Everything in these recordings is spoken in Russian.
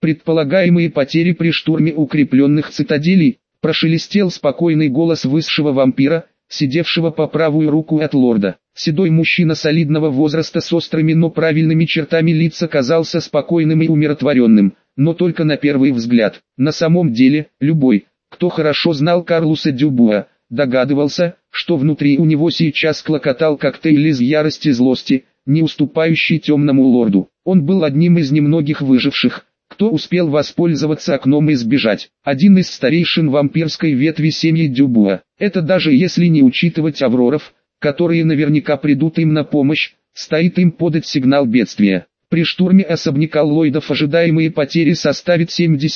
предполагаемые потери при штурме укрепленных цитаделей, прошелестел спокойный голос высшего вампира, сидевшего по правую руку от лорда. Седой мужчина солидного возраста с острыми, но правильными чертами лица казался спокойным и умиротворенным, но только на первый взгляд. На самом деле, любой, кто хорошо знал Карлуса Дюбуа, догадывался, что внутри у него сейчас клокотал коктейль из ярости и злости, не уступающий темному лорду. Он был одним из немногих выживших, кто успел воспользоваться окном и сбежать. Один из старейшин вампирской ветви семьи Дюбуа. Это даже если не учитывать Авроров, которые наверняка придут им на помощь, стоит им подать сигнал бедствия. При штурме особняка Ллойдов ожидаемые потери составят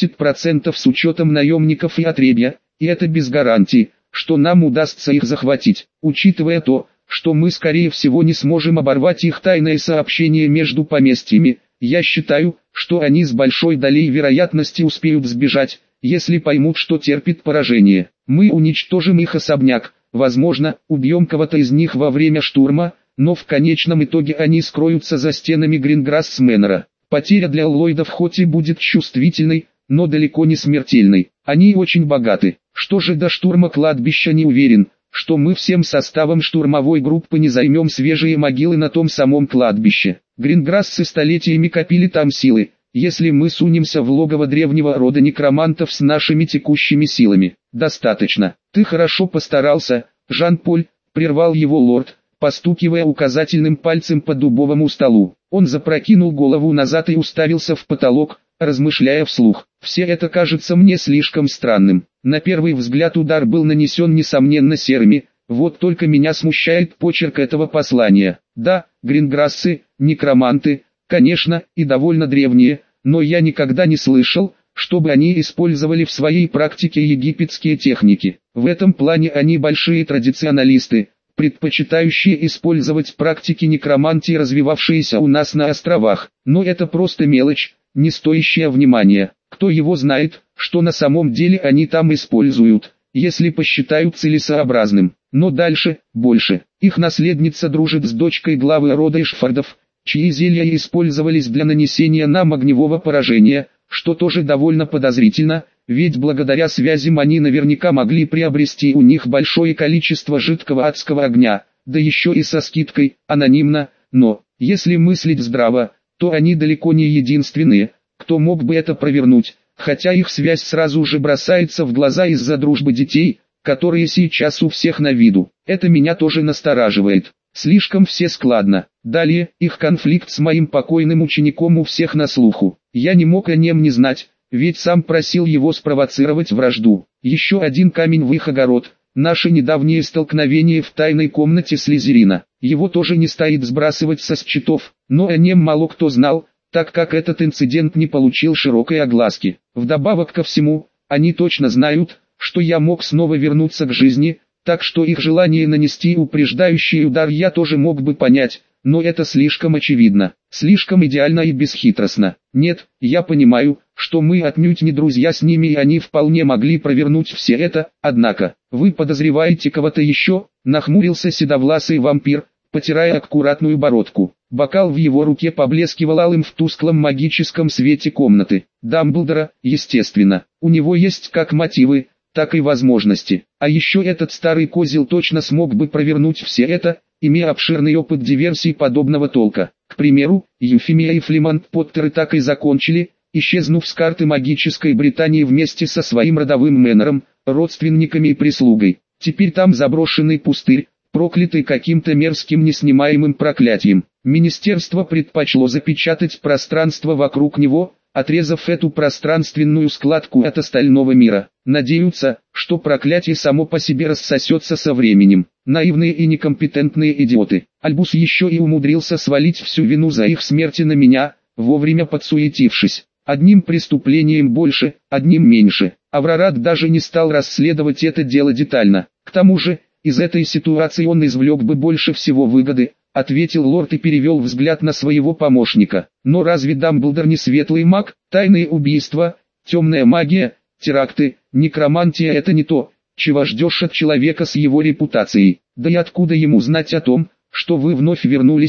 70% с учетом наемников и отребья, и это без гарантии, что нам удастся их захватить. Учитывая то, что мы скорее всего не сможем оборвать их тайное сообщение между поместьями, я считаю, что они с большой долей вероятности успеют сбежать, если поймут, что терпит поражение. Мы уничтожим их особняк, возможно, убьем кого-то из них во время штурма, но в конечном итоге они скроются за стенами Гринграсс Мэннера. Потеря для Ллойдов хоть и будет чувствительной, но далеко не смертельной. Они очень богаты. Что же до штурма кладбища, не уверен, что мы всем составом штурмовой группы не займем свежие могилы на том самом кладбище. Гринграссы столетиями копили там силы, если мы сунемся в логово древнего рода некромантов с нашими текущими силами. Достаточно. Ты хорошо постарался, Жан-Поль, прервал его лорд, постукивая указательным пальцем по дубовому столу. Он запрокинул голову назад и уставился в потолок, размышляя вслух. Все это кажется мне слишком странным. На первый взгляд удар был нанесен несомненно серыми, вот только меня смущает почерк этого послания. Да, Гринграссы, некроманты, конечно, и довольно древние, но я никогда не слышал, чтобы они использовали в своей практике египетские техники. В этом плане они большие традиционалисты, предпочитающие использовать практики некромантии, развивавшиеся у нас на островах. Но это просто мелочь, не стоящая внимания. Кто его знает, что на самом деле они там используют, если посчитают целесообразным. Но дальше, больше. Их наследница дружит с дочкой главы рода Эшфордов, чьи зелья использовались для нанесения нам огневого поражения, что тоже довольно подозрительно, ведь благодаря связям они наверняка могли приобрести у них большое количество жидкого адского огня, да еще и со скидкой, анонимно, но, если мыслить здраво, то они далеко не единственные, кто мог бы это провернуть, хотя их связь сразу же бросается в глаза из-за дружбы детей, которые сейчас у всех на виду. Это меня тоже настораживает. Слишком все складно. Далее, их конфликт с моим покойным учеником у всех на слуху. Я не мог о нем не знать, ведь сам просил его спровоцировать вражду. Еще один камень в их огород. Наше недавнее столкновение в тайной комнате Слизерина. Его тоже не стоит сбрасывать со счетов, но о нем мало кто знал, так как этот инцидент не получил широкой огласки. Вдобавок ко всему, они точно знают, что я мог снова вернуться к жизни, так что их желание нанести упреждающий удар я тоже мог бы понять, но это слишком очевидно, слишком идеально и бесхитростно. Нет, я понимаю, что мы отнюдь не друзья с ними и они вполне могли провернуть все это, однако, вы подозреваете кого-то еще? Нахмурился седовласый вампир, потирая аккуратную бородку. Бокал в его руке поблескивал алым в тусклом магическом свете комнаты. Дамблдора, естественно, у него есть как мотивы, так и возможности. А еще этот старый козел точно смог бы провернуть все это, имея обширный опыт диверсий подобного толка. К примеру, Юфимия и Флемант Поттеры так и закончили, исчезнув с карты магической Британии вместе со своим родовым Мэннером, родственниками и прислугой. Теперь там заброшенный пустырь, проклятый каким-то мерзким неснимаемым проклятием. Министерство предпочло запечатать пространство вокруг него, отрезав эту пространственную складку от остального мира. Надеются, что проклятие само по себе рассосется со временем. Наивные и некомпетентные идиоты. Альбус еще и умудрился свалить всю вину за их смерти на меня, вовремя подсуетившись. Одним преступлением больше, одним меньше. Аврорат даже не стал расследовать это дело детально. К тому же, из этой ситуации он извлек бы больше всего выгоды, ответил лорд и перевел взгляд на своего помощника. Но разве Дамблдор не светлый маг? Тайные убийства, темная магия, теракты, некромантия — это не то, чего ждешь от человека с его репутацией. Да и откуда ему знать о том, что вы вновь вернулись,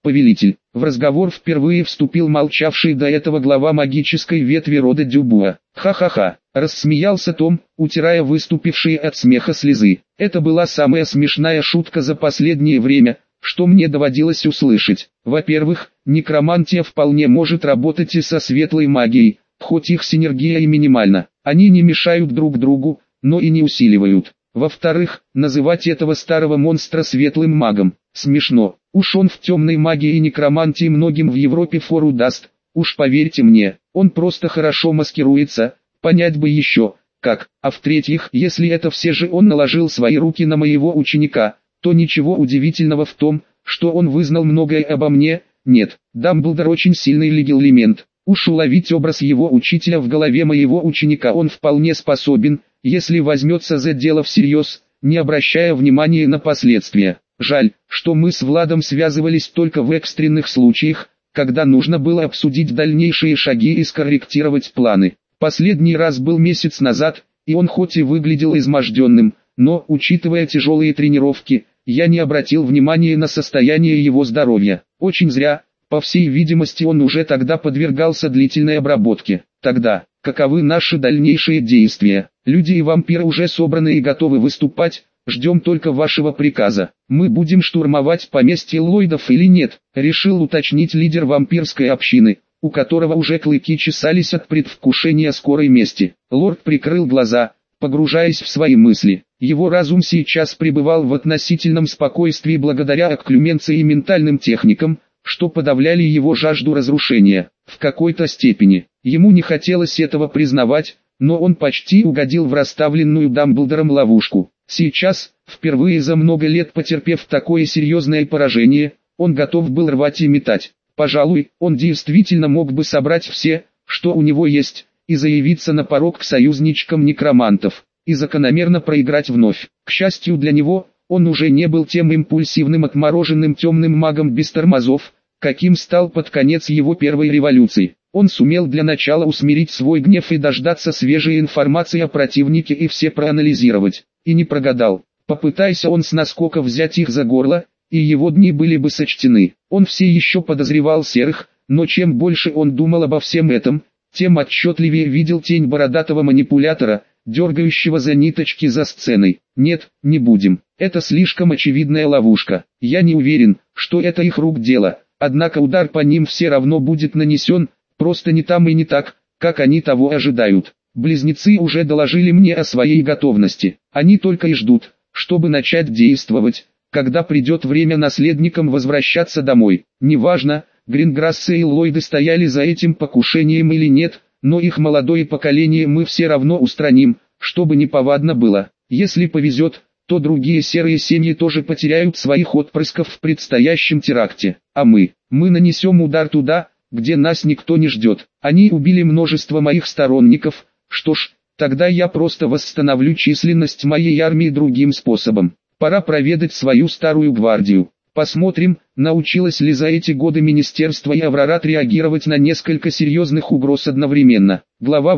повелитель. В разговор впервые вступил молчавший до этого глава магической ветви рода Дюбуа. «Ха-ха-ха», — рассмеялся Том, утирая выступившие от смеха слезы. Это была самая смешная шутка за последнее время, что мне доводилось услышать. Во-первых, некромантия вполне может работать и со светлой магией, хоть их синергия и минимальна. Они не мешают друг другу, но и не усиливают. Во-вторых, называть этого старого монстра светлым магом смешно. Уж он в темной магии и некромантии многим в Европе фору даст. Уж поверьте мне, он просто хорошо маскируется, понять бы еще, как. А в-третьих, если это все же он наложил свои руки на моего ученика, то ничего удивительного в том, что он вызнал многое обо мне. Нет, Дамблдор очень сильный легилимент. Уж уловить образ его учителя в голове моего ученика он вполне способен, если возьмется за дело всерьез, не обращая внимания на последствия. Жаль, что мы с Владом связывались только в экстренных случаях, когда нужно было обсудить дальнейшие шаги и скорректировать планы. Последний раз был месяц назад, и он хоть и выглядел изможденным, но, учитывая тяжелые тренировки, я не обратил внимания на состояние его здоровья. Очень зря, по всей видимости он уже тогда подвергался длительной обработке. Тогда, каковы наши дальнейшие действия? Люди и вампиры уже собраны и готовы выступать, ждем только вашего приказа. Мы будем штурмовать поместье Ллойдов или нет, решил уточнить лидер вампирской общины, у которого уже клыки чесались от предвкушения скорой мести. Лорд прикрыл глаза, погружаясь в свои мысли. Его разум сейчас пребывал в относительном спокойствии благодаря окклюменции и ментальным техникам, что подавляли его жажду разрушения. В какой-то степени, ему не хотелось этого признавать, но он почти угодил в расставленную Дамблдором ловушку. Сейчас, впервые за много лет потерпев такое серьезное поражение, он готов был рвать и метать. Пожалуй, он действительно мог бы собрать все, что у него есть, и заявиться на порог к союзничкам некромантов, и закономерно проиграть вновь. К счастью для него, он уже не был тем импульсивным отмороженным темным магом без тормозов, каким стал под конец его первой революции. Он сумел для начала усмирить свой гнев и дождаться свежей информации о противнике и все проанализировать. И не прогадал. Попытайся он с наскока взять их за горло, и его дни были бы сочтены. Он все еще подозревал серых, но чем больше он думал обо всем этом, тем отчетливее видел тень бородатого манипулятора, дергающего за ниточки за сценой. Нет, не будем. Это слишком очевидная ловушка. Я не уверен, что это их рук дело, однако удар по ним все равно будет нанесен, просто не там и не так, как они того ожидают. Близнецы уже доложили мне о своей готовности. Они только и ждут, чтобы начать действовать, когда придет время наследникам возвращаться домой. Неважно, Гринграссы и Ллойды стояли за этим покушением или нет, но их молодое поколение мы все равно устраним, чтобы неповадно было. Если повезет, то другие серые семьи тоже потеряют своих отпрысков в предстоящем теракте. А мы нанесем удар туда, где нас никто не ждет. Они убили множество моих сторонников. Что ж, тогда я просто восстановлю численность моей армии другим способом. Пора проведать свою старую гвардию. Посмотрим, научилось ли за эти годы Министерство и Аврорат реагировать на несколько серьезных угроз одновременно. Глава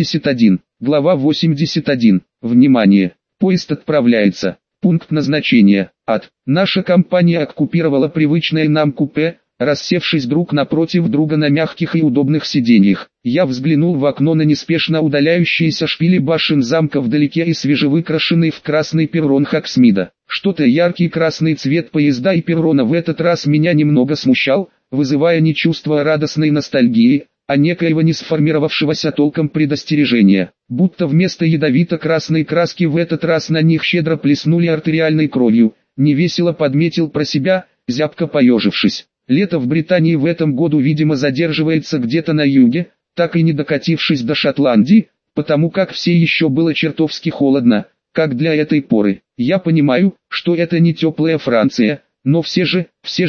81. Глава 81. Внимание! Поезд отправляется. Пункт назначения. Ад. Наша компания оккупировала привычное нам купе, рассевшись друг напротив друга на мягких и удобных сиденьях. Я взглянул в окно на неспешно удаляющиеся шпили башен замка вдалеке и свежевыкрашенный в красный перрон Хоксмида. Что-то яркий красный цвет поезда и перрона в этот раз меня немного смущал, вызывая не чувство радостной ностальгии, а некоего не сформировавшегося толком предостережения. Будто вместо ядовито-красной краски в этот раз на них щедро плеснули артериальной кровью. Невесело подметил про себя, зябко поежившись. Лето в Британии в этом году видимо задерживается где-то на юге, так и не докатившись до Шотландии, потому как все еще было чертовски холодно, как для этой поры. Я понимаю, что это не теплая Франция, но все же,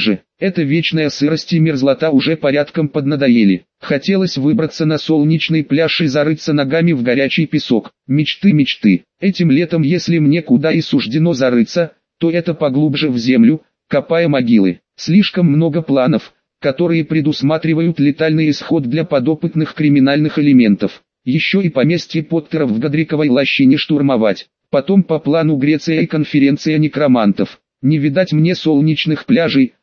эта вечная сырость и мерзлота уже порядком поднадоели. Хотелось выбраться на солнечный пляж и зарыться ногами в горячий песок. Мечты. Этим летом, если мне куда и суждено зарыться, то это поглубже в землю, копая могилы. Слишком много планов, которые предусматривают летальный исход для подопытных криминальных элементов. Еще и поместье Поттеров в Годриковой лощине штурмовать. Потом по плану Греция и конференция некромантов. Не видать мне солнечных пляжей,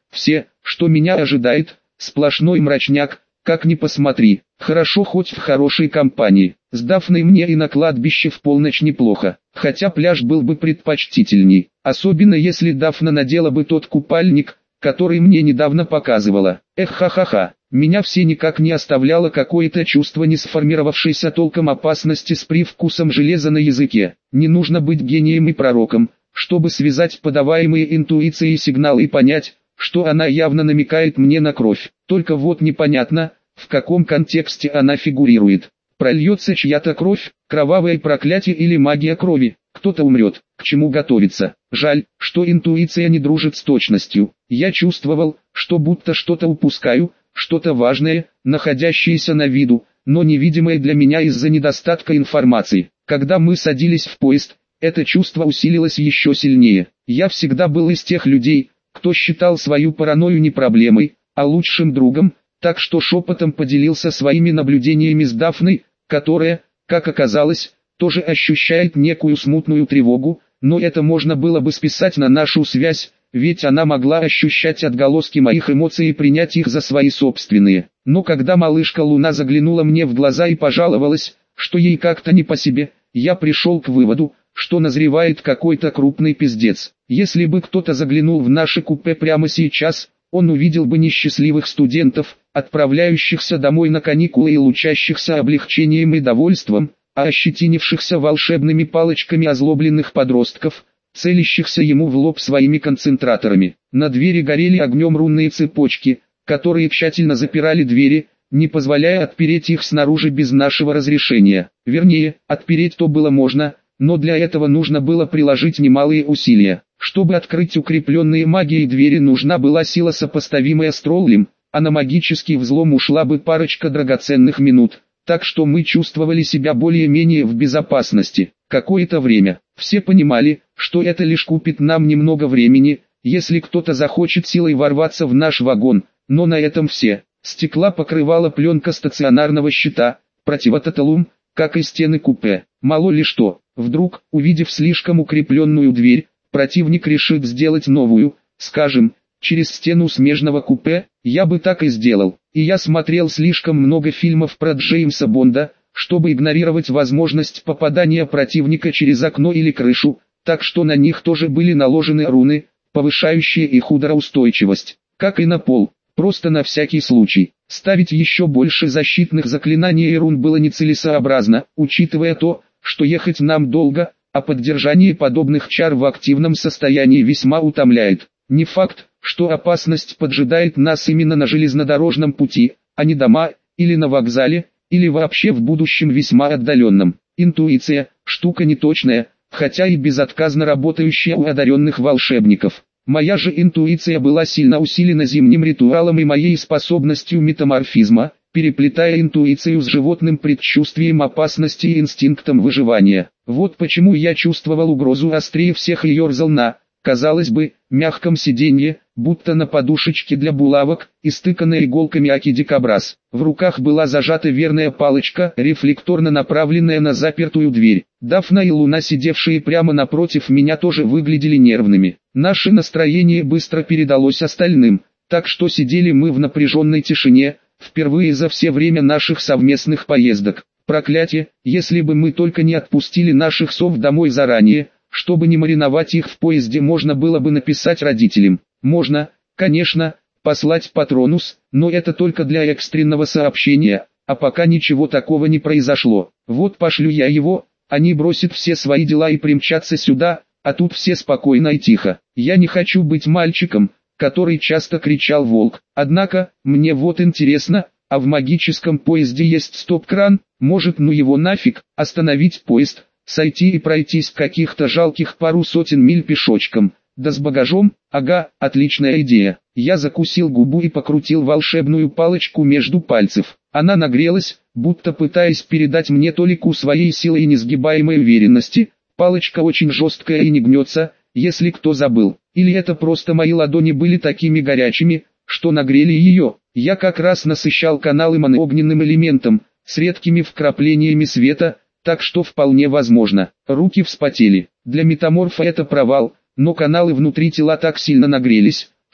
Все, что меня ожидает, сплошной мрачняк, как ни посмотри. Хорошо хоть в хорошей компании. С Дафной мне и на кладбище в полночь неплохо, хотя пляж был бы предпочтительней, особенно если Дафна надела бы тот купальник, который мне недавно показывала. Эх, ха-ха-ха, меня все никак не оставляло какое-то чувство не сформировавшейся толком опасности с привкусом железа на языке. Не нужно быть гением и пророком, чтобы связать подаваемые интуицией сигналы и понять, что она явно намекает мне на кровь. Только вот непонятно, в каком контексте она фигурирует. Прольется чья-то кровь, кровавое проклятие или магия крови, кто-то умрет, к чему готовиться. Жаль, что интуиция не дружит с точностью. Я чувствовал, что будто что-то упускаю, что-то важное, находящееся на виду, но невидимое для меня из-за недостатка информации. Когда мы садились в поезд, это чувство усилилось еще сильнее. Я всегда был из тех людей, кто считал свою паранойю не проблемой, а лучшим другом, так что шепотом поделился своими наблюдениями с Дафной, которая, как оказалось, тоже ощущает некую смутную тревогу, но это можно было бы списать на нашу связь, ведь она могла ощущать отголоски моих эмоций и принять их за свои собственные. Но когда малышка Луна заглянула мне в глаза и пожаловалась, что ей как-то не по себе, я пришел к выводу, что назревает какой-то крупный пиздец. Если бы кто-то заглянул в наше купе прямо сейчас, он увидел бы несчастливых студентов, отправляющихся домой на каникулы и лучащихся облегчением и довольством, а ощетинившихся волшебными палочками озлобленных подростков, целящихся ему в лоб своими концентраторами. На двери горели огнем рунные цепочки, которые тщательно запирали двери, не позволяя отпереть их снаружи без нашего разрешения. Вернее, отпереть то было можно, но для этого нужно было приложить немалые усилия. Чтобы открыть укрепленные магией двери, нужна была сила, сопоставимая с троллем, а на магический взлом ушла бы парочка драгоценных минут, так что мы чувствовали себя более-менее в безопасности. Какое-то время. Все понимали, что это лишь купит нам немного времени, если кто-то захочет силой ворваться в наш вагон, но на этом все. Стекла покрывала пленка стационарного щита, противототалум, как и стены купе. Мало ли что, вдруг, увидев слишком укрепленную дверь, противник решит сделать новую, скажем, через стену смежного купе. Я бы так и сделал. И я смотрел слишком много фильмов про Джеймса Бонда, чтобы игнорировать возможность попадания противника через окно или крышу, так что на них тоже были наложены руны, повышающие их удароустойчивость, как и на пол, просто на всякий случай. Ставить еще больше защитных заклинаний и рун было нецелесообразно, учитывая то, что ехать нам долго, а поддержание подобных чар в активном состоянии весьма утомляет. Не факт, что опасность поджидает нас именно на железнодорожном пути, а не дома, или на вокзале, или вообще в будущем весьма отдаленном. Интуиция – штука неточная, хотя и безотказно работающая у одаренных волшебников. Моя же интуиция была сильно усилена зимним ритуалом и моей способностью метаморфизма, переплетая интуицию с животным предчувствием опасности и инстинктом выживания. Вот почему я чувствовал угрозу острее всех и ерзал на, казалось бы, мягком сиденье, будто на подушечке для булавок, истыканной иголками аки-дикобраз. В руках была зажата верная палочка, рефлекторно направленная на запертую дверь. Дафна и Луна, сидевшие прямо напротив меня, тоже выглядели нервными. Наше настроение быстро передалось остальным, так что сидели мы в напряженной тишине, впервые за все время наших совместных поездок. Проклятие, если бы мы только не отпустили наших сов домой заранее, чтобы не мариновать их в поезде, можно было бы написать родителям. Можно, конечно, послать Патронус, но это только для экстренного сообщения, а пока ничего такого не произошло. Вот пошлю я его, они бросят все свои дела и примчатся сюда, а тут все спокойно и тихо. Я не хочу быть мальчиком, который часто кричал «волк». Однако, мне вот интересно, а в магическом поезде есть стоп-кран? Может, ну его нафиг, остановить поезд, сойти и пройтись каких-то жалких пару сотен миль пешочком, да с багажом? Ага, отличная идея. Я закусил губу и покрутил волшебную палочку между пальцев. Она нагрелась, будто пытаясь передать мне толику своей силы и несгибаемой уверенности. Палочка очень жесткая и не гнется, если кто забыл. Или это просто мои ладони были такими горячими, что нагрели ее. Я как раз насыщал каналы огненным элементом, с редкими вкраплениями света, так что вполне возможно. Руки вспотели. Для метаморфа это провал, но каналы внутри тела так сильно нагрелись,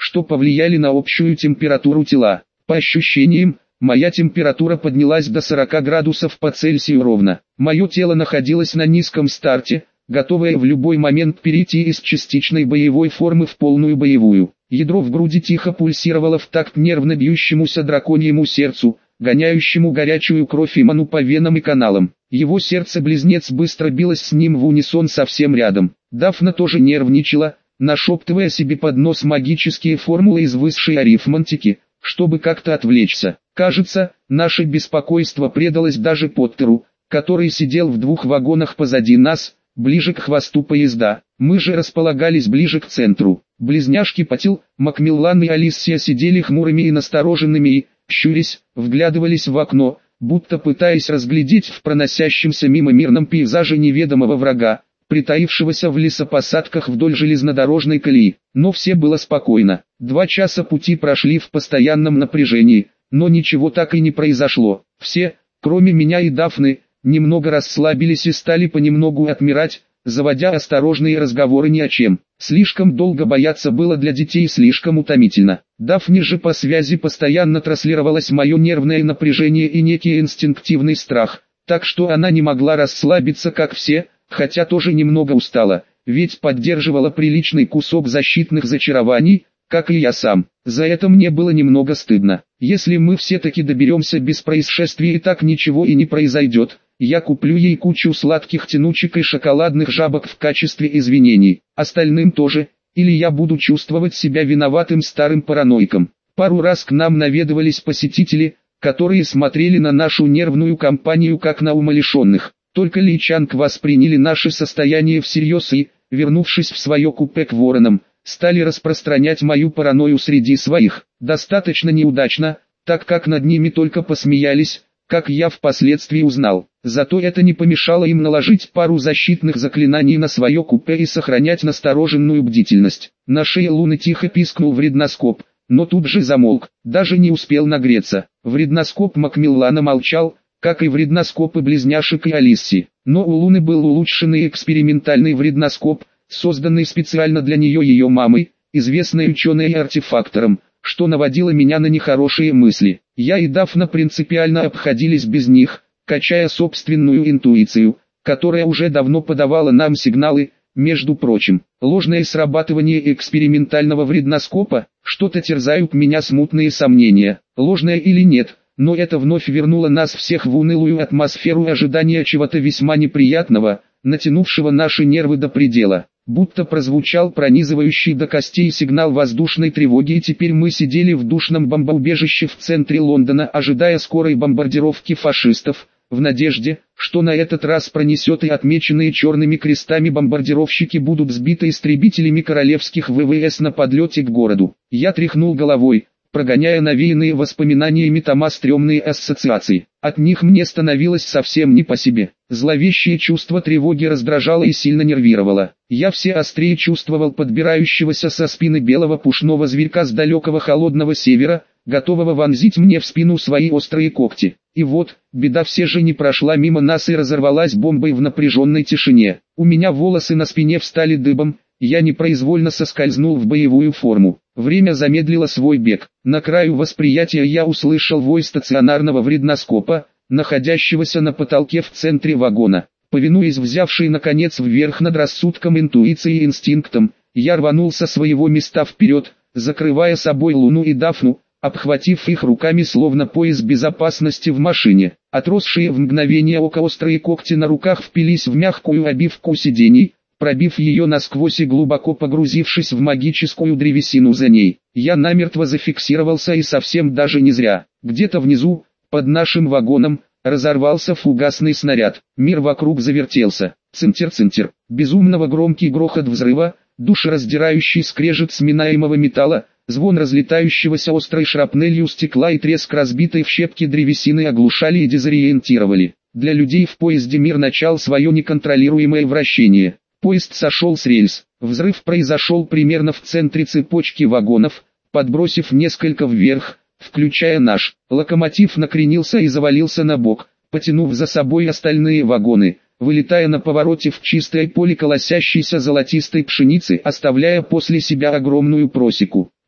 что повлияли на общую температуру тела. По ощущениям, моя температура поднялась до 40 градусов по Цельсию ровно. Мое тело находилось на низком старте, готовое в любой момент перейти из частичной боевой формы в полную боевую. Ядро в груди тихо пульсировало в такт нервно бьющемуся драконьему сердцу, гоняющему горячую кровь и ману по венам и каналам. Его сердце-близнец быстро билось с ним в унисон совсем рядом. Дафна тоже нервничала, нашептывая себе под нос магические формулы из высшей арифметики, чтобы как-то отвлечься. Кажется, наше беспокойство предалось даже Поттеру, который сидел в 2 вагонах позади нас, ближе к хвосту поезда. Мы же располагались ближе к центру. Близняшки Патил, Макмиллан и Алиссия сидели хмурыми и настороженными и, щурясь, вглядывались в окно, будто пытаясь разглядеть в проносящемся мимо мирном пейзаже неведомого врага, притаившегося в лесопосадках вдоль железнодорожной колеи. Но все было спокойно. 2 часа пути прошли в постоянном напряжении, но ничего так и не произошло. Все, кроме меня и Дафны, немного расслабились и стали понемногу отмирать, заводя осторожные разговоры ни о чем. Слишком долго бояться было для детей слишком утомительно. Дафне же по связи постоянно транслировалось мое нервное напряжение и некий инстинктивный страх, так что она не могла расслабиться как все, хотя тоже немного устала, ведь поддерживала приличный кусок защитных зачарований, как и я сам. За это мне было немного стыдно. Если мы все-таки доберемся без происшествий и так ничего и не произойдет, я куплю ей кучу сладких тянучек и шоколадных жабок в качестве извинений. Остальным тоже, или я буду чувствовать себя виноватым старым параноиком. Пару раз к нам наведывались посетители, которые смотрели на нашу нервную компанию как на умалишенных. Только Ли Чанг восприняли наше состояние всерьез и, вернувшись в свое купе к воронам, стали распространять мою паранойю среди своих. Достаточно неудачно, так как над ними только посмеялись, как я впоследствии узнал. Зато это не помешало им наложить пару защитных заклинаний на свое купе и сохранять настороженную бдительность. На шее Луны тихо пискнул вредноскоп, но тут же замолк, даже не успел нагреться. Вредноскоп Макмиллана молчал, как и вредноскопы близняшек и Алисси. Но у Луны был улучшенный экспериментальный вредноскоп, созданный специально для нее ее мамой, известной ученой и артефактором, что наводило меня на нехорошие мысли. Я и Дафна принципиально обходились без них, качая собственную интуицию, которая уже давно подавала нам сигналы. Между прочим, ложное срабатывание экспериментального вредноскопа, что-то терзают меня смутные сомнения, ложное или нет, но это вновь вернуло нас всех в унылую атмосферу ожидания чего-то весьма неприятного, натянувшего наши нервы до предела. Будто прозвучал пронизывающий до костей сигнал воздушной тревоги, и теперь мы сидели в душном бомбоубежище в центре Лондона, ожидая скорой бомбардировки фашистов, в надежде, что на этот раз пронесет и отмеченные черными крестами бомбардировщики будут сбиты истребителями королевских ВВС на подлете к городу. Я тряхнул головой, прогоняя навеянные воспоминаниями тома стрёмные ассоциации. От них мне становилось совсем не по себе. Зловещее чувство тревоги раздражало и сильно нервировало. Я все острее чувствовал подбирающегося со спины белого пушного зверька с далекого холодного севера, готового вонзить мне в спину свои острые когти. И вот, беда все же не прошла мимо нас и разорвалась бомбой в напряженной тишине. У меня волосы на спине встали дыбом, я непроизвольно соскользнул в боевую форму. Время замедлило свой бег. На краю восприятия я услышал вой стационарного вредноскопа, находящегося на потолке в центре вагона. Повинуясь взявшей наконец вверх над рассудком интуиции и инстинктом, я рванул со своего места вперед, закрывая собой Луну и Дафну, обхватив их руками словно пояс безопасности в машине. Отросшие в мгновение ока острые когти на руках впились в мягкую обивку сидений, пробив ее насквозь и глубоко погрузившись в магическую древесину за ней. Я намертво зафиксировался, и совсем даже не зря. Где-то внизу, под нашим вагоном, разорвался фугасный снаряд. Мир вокруг завертелся. Цинтер-цинтер. Безумного громкий грохот взрыва, душераздирающий скрежет сминаемого металла, звон разлетающегося острой шрапнелью стекла и треск разбитой в щепки древесины оглушали и дезориентировали. Для людей в поезде мир начал свое неконтролируемое вращение. Поезд сошел с рельс. Взрыв произошел примерно в центре цепочки вагонов, подбросив несколько вверх, включая наш. Локомотив накренился и завалился на бок, потянув за собой остальные вагоны, вылетая на повороте в чистое поле колосящейся золотистой пшеницы, оставляя после себя огромную просеку. Тот,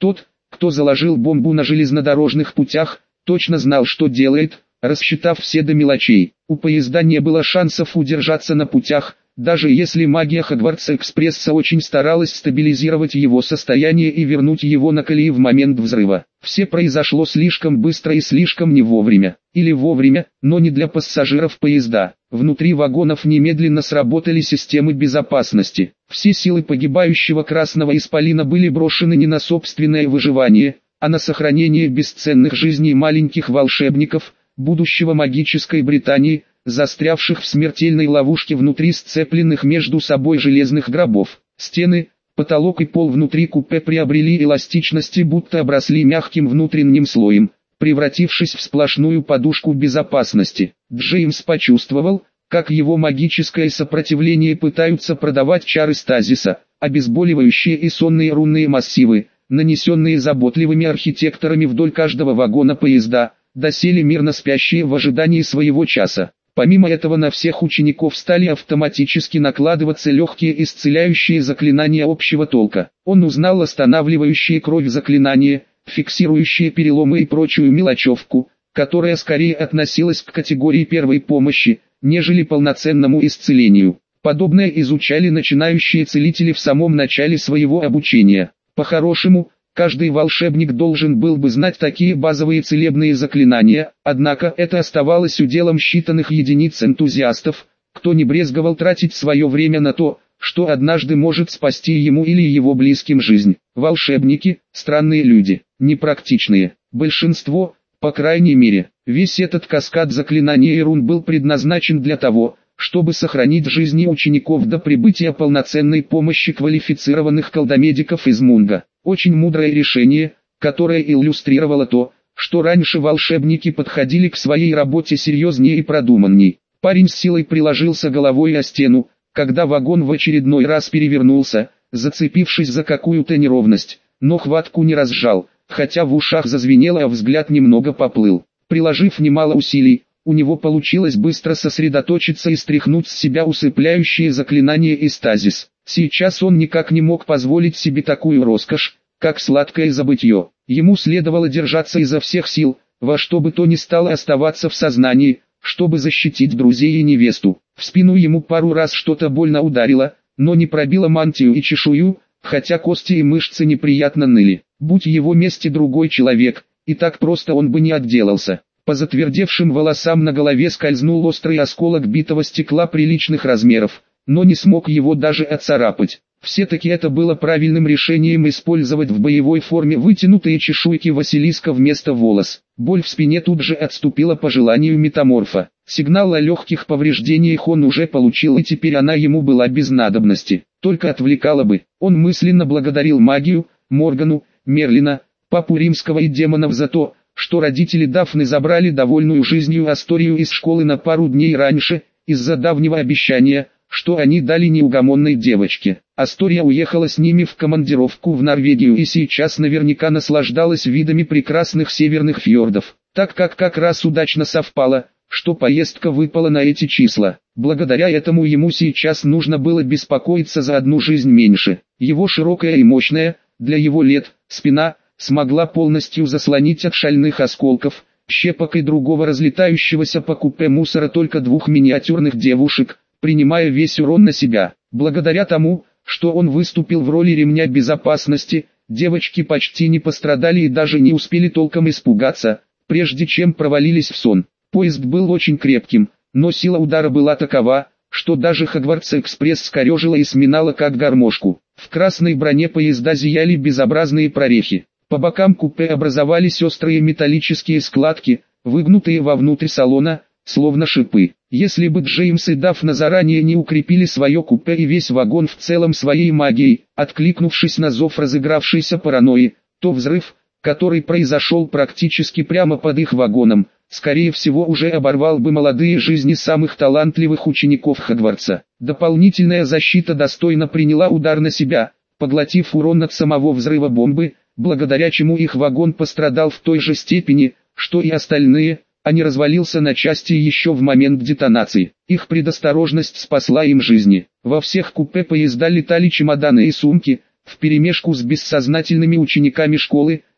кто заложил бомбу на железнодорожных путях, точно знал, что делает, рассчитав все до мелочей. У поезда не было шансов удержаться на путях, даже если магия Хогвартс-экспресса очень старалась стабилизировать его состояние и вернуть его на колеи в момент взрыва. Все произошло слишком быстро и слишком не вовремя. Или вовремя, но не для пассажиров поезда. Внутри вагонов немедленно сработали системы безопасности. Все силы погибающего красного исполина были брошены не на собственное выживание, а на сохранение бесценных жизней маленьких волшебников, будущего магической Британии, застрявших в смертельной ловушке внутри сцепленных между собой железных гробов. Стены, потолок и пол внутри купе приобрели эластичность и будто обросли мягким внутренним слоем, превратившись в сплошную подушку безопасности. Джеймс почувствовал, как его магическое сопротивление пытаются продавать чары стазиса, обезболивающие и сонные рунные массивы, нанесенные заботливыми архитекторами вдоль каждого вагона поезда, доселе мирно спящие в ожидании своего часа. Помимо этого на всех учеников стали автоматически накладываться легкие исцеляющие заклинания общего толка. Он узнал останавливающие кровь заклинания, фиксирующие переломы и прочую мелочевку, которая скорее относилась к категории первой помощи, нежели полноценному исцелению. Подобное изучали начинающие целители в самом начале своего обучения. По-хорошему, каждый волшебник должен был бы знать такие базовые целебные заклинания, однако это оставалось уделом считанных единиц энтузиастов, кто не брезговал тратить свое время на то, что однажды может спасти ему или его близким жизнь. Волшебники – странные люди, непрактичные. Большинство, по крайней мере, весь этот каскад заклинаний и рун был предназначен для того, чтобы сохранить жизни учеников до прибытия полноценной помощи квалифицированных колдомедиков из Мунга. Очень мудрое решение, которое иллюстрировало то, что раньше волшебники подходили к своей работе серьезнее и продуманней. Парень с силой приложился головой о стену, когда вагон в очередной раз перевернулся, зацепившись за какую-то неровность, но хватку не разжал, хотя в ушах зазвенело, а взгляд немного поплыл. Приложив немало усилий, у него получилось быстро сосредоточиться и стряхнуть с себя усыпляющие заклинания и стазис. Сейчас он никак не мог позволить себе такую роскошь, как сладкое забытье. Ему следовало держаться изо всех сил, во что бы то ни стало оставаться в сознании, чтобы защитить друзей и невесту. В спину ему пару раз что-то больно ударило, но не пробило мантию и чешую, хотя кости и мышцы неприятно ныли. Будь в его месте другой человек, и так просто он бы не отделался. По затвердевшим волосам на голове скользнул острый осколок битого стекла приличных размеров, но не смог его даже отцарапать. Все-таки это было правильным решением использовать в боевой форме вытянутые чешуйки Василиска вместо волос. Боль в спине тут же отступила по желанию метаморфа. Сигнал о легких повреждениях он уже получил, и теперь она ему была без надобности. Только отвлекала бы. Он мысленно благодарил магию, Моргану, Мерлина, папу римского и демонов за то, что родители Дафны забрали довольную жизнью Асторию из школы на пару дней раньше, из-за давнего обещания, что они дали неугомонной девочке. Астория уехала с ними в командировку в Норвегию и сейчас наверняка наслаждалась видами прекрасных северных фьордов, так как раз удачно совпало, что поездка выпала на эти числа. Благодаря этому ему сейчас нужно было беспокоиться за одну жизнь меньше. Его широкая и мощная, для его лет, спина смогла полностью заслонить от шальных осколков, щепок и другого разлетающегося по купе мусора только двух миниатюрных девушек, принимая весь урон на себя. Благодаря тому, что он выступил в роли ремня безопасности, девочки почти не пострадали и даже не успели толком испугаться, прежде чем провалились в сон. Поезд был очень крепким, но сила удара была такова, что даже Хогвартс-экспресс скорежила и сминала как гармошку. В красной броне поезда зияли безобразные прорехи. По бокам купе образовались острые металлические складки, выгнутые вовнутрь салона, словно шипы. Если бы Джеймс и Дафна заранее не укрепили свое купе и весь вагон в целом своей магией, откликнувшись на зов разыгравшейся паранойи, то взрыв, который произошел практически прямо под их вагоном, скорее всего уже оборвал бы молодые жизни самых талантливых учеников Хогвартса. Дополнительная защита достойно приняла удар на себя, поглотив урон от самого взрыва бомбы, благодаря чему их вагон пострадал в той же степени, что и остальные, а не развалился на части еще в момент детонации. Их предосторожность спасла им жизни. Во всех купе поезда летали чемоданы и сумки, вперемешку с бессознательными учениками школы,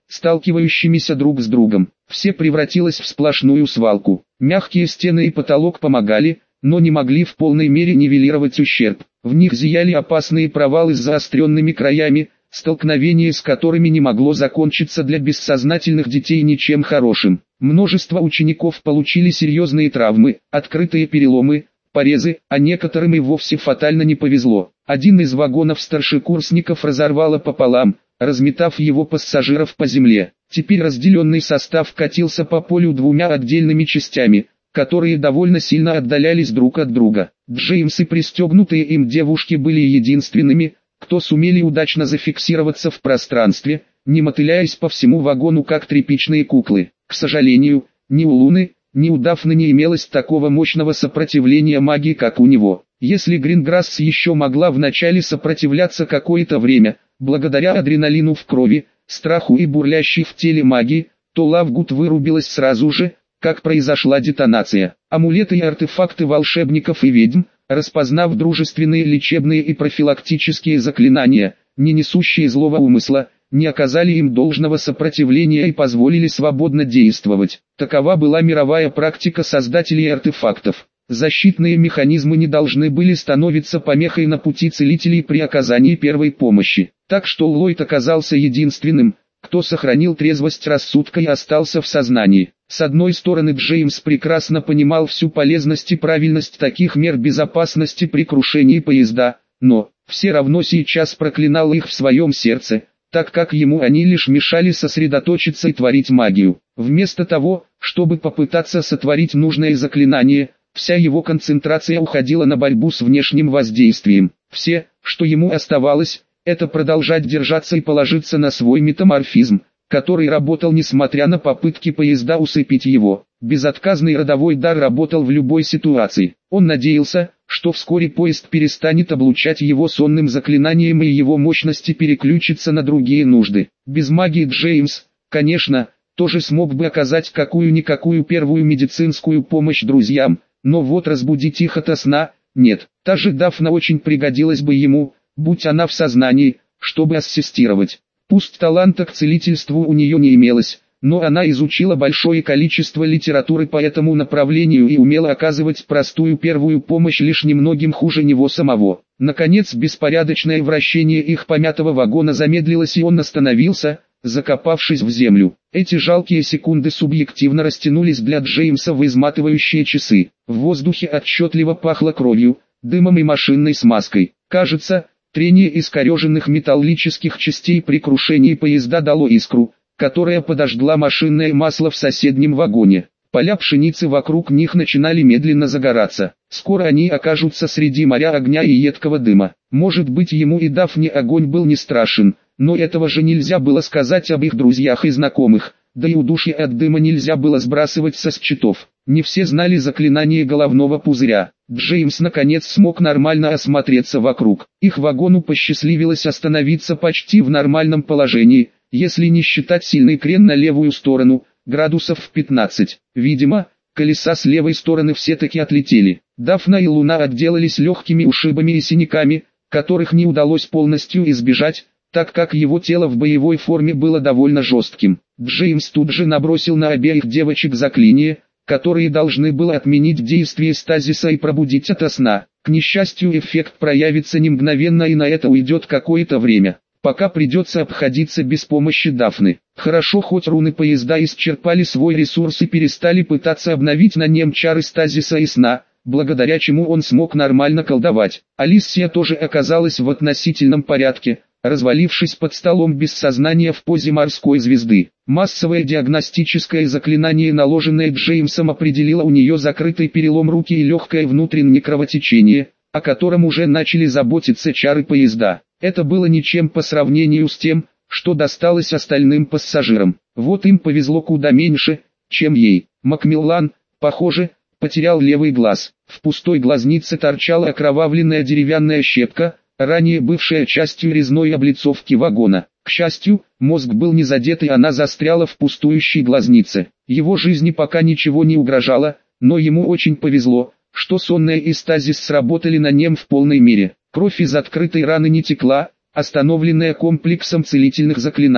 сталкивающимися друг с другом. Все превратилось в сплошную свалку. Мягкие стены и потолок помогали, но не могли в полной мере нивелировать ущерб. В них зияли опасные провалы с заостренными краями, столкновение с которыми не могло закончиться для бессознательных детей ничем хорошим. Множество учеников получили серьезные травмы, открытые переломы, порезы, а некоторым и вовсе фатально не повезло. Один из вагонов старшекурсников разорвало пополам, разметав его пассажиров по земле. Теперь разделенный состав катился по полю двумя отдельными частями, которые довольно сильно отдалялись друг от друга. Джеймс и пристегнутые им девушки были единственными, кто сумели удачно зафиксироваться в пространстве, не мотыляясь по всему вагону как тряпичные куклы. К сожалению, ни у Луны, ни у Дафны не имелось такого мощного сопротивления магии, как у него. Если Гринграсс еще могла вначале сопротивляться какое-то время, благодаря адреналину в крови, страху и бурлящей в теле магии, то Лавгуд вырубилась сразу же, как произошла детонация. Амулеты и артефакты волшебников и ведьм, распознав дружественные лечебные и профилактические заклинания, не несущие злого умысла, не оказали им должного сопротивления и позволили свободно действовать. Такова была мировая практика создателей артефактов. Защитные механизмы не должны были становиться помехой на пути целителей при оказании первой помощи. Так что Ллойд оказался единственным, кто сохранил трезвость рассудка и остался в сознании. С одной стороны, Джеймс прекрасно понимал всю полезность и правильность таких мер безопасности при крушении поезда, но все равно сейчас проклинал их в своем сердце, так как ему они лишь мешали сосредоточиться и творить магию. Вместо того, чтобы попытаться сотворить нужное заклинание, вся его концентрация уходила на борьбу с внешним воздействием. Все, что ему оставалось, это продолжать держаться и положиться на свой метаморфизм, который работал несмотря на попытки поезда усыпить его. Безотказный родовой дар работал в любой ситуации. Он надеялся, что вскоре поезд перестанет облучать его сонным заклинанием и его мощности переключится на другие нужды. Без магии Джеймс, конечно, тоже смог бы оказать какую-никакую первую медицинскую помощь друзьям, но вот разбудить их ото сна, нет. Та же Дафна очень пригодилась бы ему, будь она в сознании, чтобы ассистировать. Пусть таланта к целительству у нее не имелось, но она изучила большое количество литературы по этому направлению и умела оказывать простую первую помощь лишь немногим хуже него самого. Наконец беспорядочное вращение их помятого вагона замедлилось и он остановился, закопавшись в землю. Эти жалкие секунды субъективно растянулись для Джеймса в изматывающие часы. В воздухе отчетливо пахло кровью, дымом и машинной смазкой. Кажется, трение искореженных металлических частей при крушении поезда дало искру, которая подожгла машинное масло в соседнем вагоне. Поля пшеницы вокруг них начинали медленно загораться. Скоро они окажутся среди моря огня и едкого дыма. Может быть, ему и Дафне огонь был не страшен, но этого же нельзя было сказать об их друзьях и знакомых, да и удушье от дыма нельзя было сбрасывать со счетов. Не все знали заклинание головного пузыря. Джеймс наконец смог нормально осмотреться вокруг. Их вагону посчастливилось остановиться почти в нормальном положении, если не считать сильный крен на левую сторону, градусов в 15. Видимо, колеса с левой стороны все-таки отлетели. Дафна и Луна отделались легкими ушибами и синяками, которых не удалось полностью избежать, так как его тело в боевой форме было довольно жестким. Джеймс тут же набросил на обеих девочек заклиние, которые должны было отменить действие стазиса и пробудить ото сна. К несчастью, эффект проявится не мгновенно и на это уйдет какое-то время. Пока придется обходиться без помощи Дафны. Хорошо, хоть руны поезда исчерпали свой ресурс и перестали пытаться обновить на нем чары стазиса и сна, благодаря чему он смог нормально колдовать. Алисия тоже оказалась в относительном порядке, развалившись под столом без сознания в позе морской звезды. Массовое диагностическое заклинание, наложенное Джеймсом, определило у нее закрытый перелом руки и легкое внутреннее кровотечение, о котором уже начали заботиться чары поезда. Это было ничем по сравнению с тем, что досталось остальным пассажирам. Вот им повезло куда меньше, чем ей. Макмиллан, похоже, потерял левый глаз. В пустой глазнице торчала окровавленная деревянная щепка, ранее бывшая частью резной облицовки вагона. К счастью, мозг был не задет и она застряла в пустующей глазнице. Его жизни пока ничего не угрожало, но ему очень повезло, что сонная и стазис сработали на нем в полной мере. Кровь из открытой раны не текла, остановленная комплексом целительных заклинаний.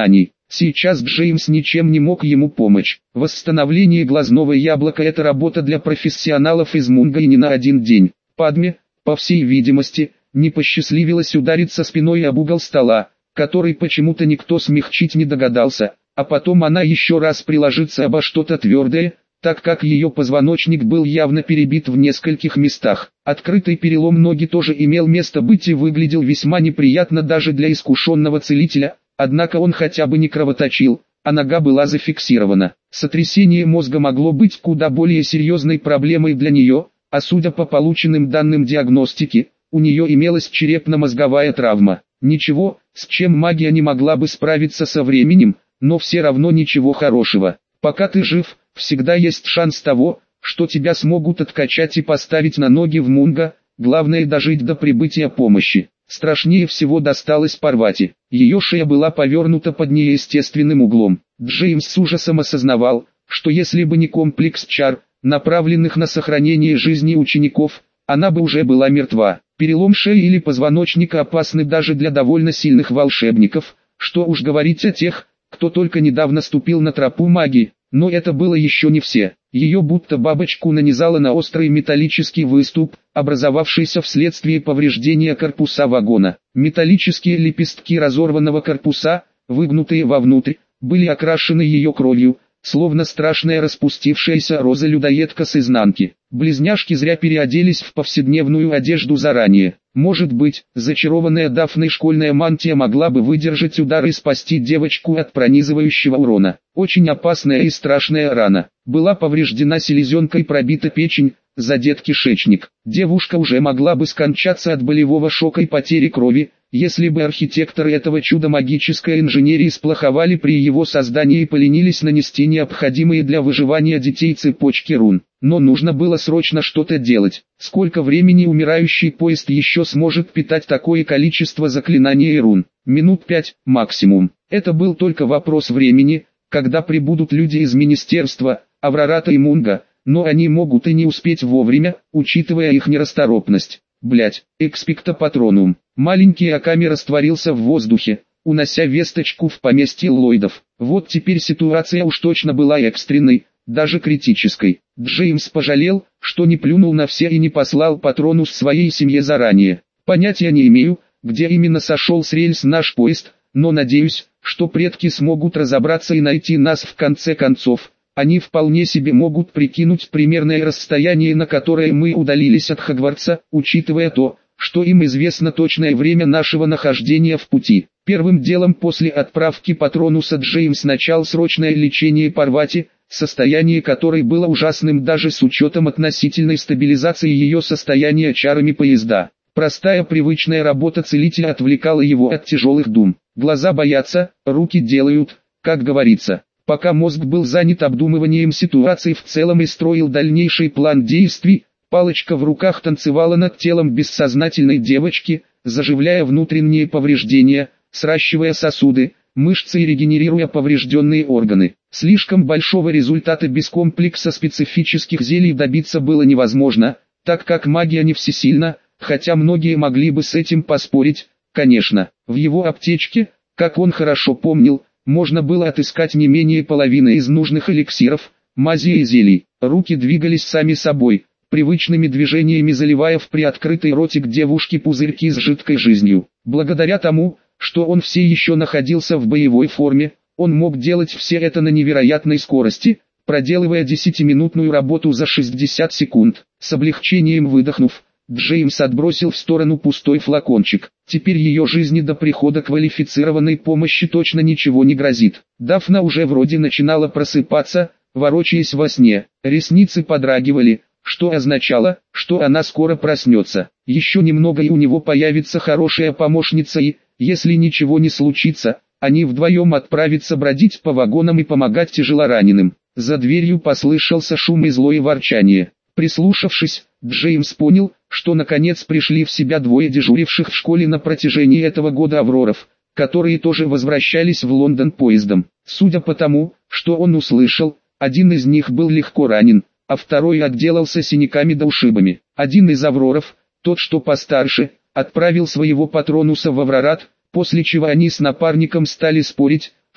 Сейчас Джеймс ничем не мог ему помочь. Восстановление глазного яблока – это работа для профессионалов из Мунга и не на один день. Падме, по всей видимости, не посчастливилось удариться спиной об угол стола, который почему-то никто смягчить не догадался, а потом она еще раз приложится обо что-то твердое, так как ее позвоночник был явно перебит в нескольких местах. Открытый перелом ноги тоже имел место быть и выглядел весьма неприятно даже для искушенного целителя, однако он хотя бы не кровоточил, а нога была зафиксирована. Сотрясение мозга могло быть куда более серьезной проблемой для нее, а судя по полученным данным диагностики, у нее имелась черепно-мозговая травма. Ничего, с чем магия не могла бы справиться со временем, но все равно ничего хорошего. Пока ты жив, всегда есть шанс того, что тебя смогут откачать и поставить на ноги в Мунга, главное дожить до прибытия помощи. Страшнее всего досталось Парвати. Ее шея была повернута под неестественным углом. Джеймс с ужасом осознавал, что если бы не комплекс чар, направленных на сохранение жизни учеников, она бы уже была мертва. Перелом шеи или позвоночника опасны даже для довольно сильных волшебников, что уж говорить о тех, кто только недавно ступил на тропу магии. Но это было еще не все. Ее будто бабочку нанизало на острый металлический выступ, образовавшийся вследствие повреждения корпуса вагона. Металлические лепестки разорванного корпуса, выгнутые вовнутрь, были окрашены ее кровью, словно страшная распустившаяся роза-людоедка с изнанки. Близняшки зря переоделись в повседневную одежду заранее. Может быть, зачарованная Дафной школьная мантия могла бы выдержать удар и спасти девочку от пронизывающего урона. Очень опасная и страшная рана. Была повреждена селезенкой, пробита печень, задет кишечник. Девушка уже могла бы скончаться от болевого шока и потери крови, если бы архитекторы этого чуда магической инженерии сплоховали при его создании и поленились нанести необходимые для выживания детей цепочки рун. Но нужно было срочно что-то делать. Сколько времени умирающий поезд еще сможет питать такое количество заклинаний и рун? Минут 5 максимум. Это был только вопрос времени, когда прибудут люди из министерства, Аврората и Мунга, но они могут и не успеть вовремя, учитывая их нерасторопность. Блять, экспекто патронум. Маленький Аками растворился в воздухе, унося весточку в поместье Ллойдов. Вот теперь ситуация уж точно была экстренной, даже критической. Джеймс пожалел, что не плюнул на все и не послал Патронус своей семье заранее. Понятия не имею, где именно сошел с рельс наш поезд, но надеюсь, что предки смогут разобраться и найти нас в конце концов. Они вполне себе могут прикинуть примерное расстояние, на которое мы удалились от Хогвартса, учитывая то, что им известно точное время нашего нахождения в пути. Первым делом после отправки Патронуса Джеймс начал срочное лечение Парвати, состояние которой было ужасным даже с учетом относительной стабилизации ее состояния чарами поезда. Простая привычная работа целителя отвлекала его от тяжелых дум. Глаза боятся, руки делают, как говорится. Пока мозг был занят обдумыванием ситуации в целом и строил дальнейший план действий, палочка в руках танцевала над телом бессознательной девочки, заживляя внутренние повреждения, сращивая сосуды, мышцы и регенерируя поврежденные органы. Слишком большого результата без комплекса специфических зелий добиться было невозможно, так как магия не всесильна, хотя многие могли бы с этим поспорить. Конечно, в его аптечке, как он хорошо помнил, можно было отыскать не менее половины из нужных эликсиров, мази и зелий. Руки двигались сами собой, привычными движениями заливая в приоткрытый ротик девушки пузырьки с жидкой жизнью. Благодаря тому, что он все еще находился в боевой форме, он мог делать все это на невероятной скорости, проделывая 10-минутную работу за 60 секунд. С облегчением выдохнув, Джеймс отбросил в сторону пустой флакончик. Теперь ее жизни до прихода квалифицированной помощи точно ничего не грозит. Дафна уже вроде начинала просыпаться, ворочаясь во сне. Ресницы подрагивали, что означало, что она скоро проснется. Еще немного и у него появится хорошая помощница и, если ничего не случится, они вдвоем отправятся бродить по вагонам и помогать тяжелораненым. За дверью послышался шум и злое ворчание. Прислушавшись, Джеймс понял, что наконец пришли в себя двое дежуривших в школе на протяжении этого года авроров, которые тоже возвращались в Лондон поездом. Судя по тому, что он услышал, один из них был легко ранен, а второй отделался синяками да ушибами. Один из авроров, тот что постарше, отправил своего Патронуса в Аврорат, после чего они с напарником стали спорить,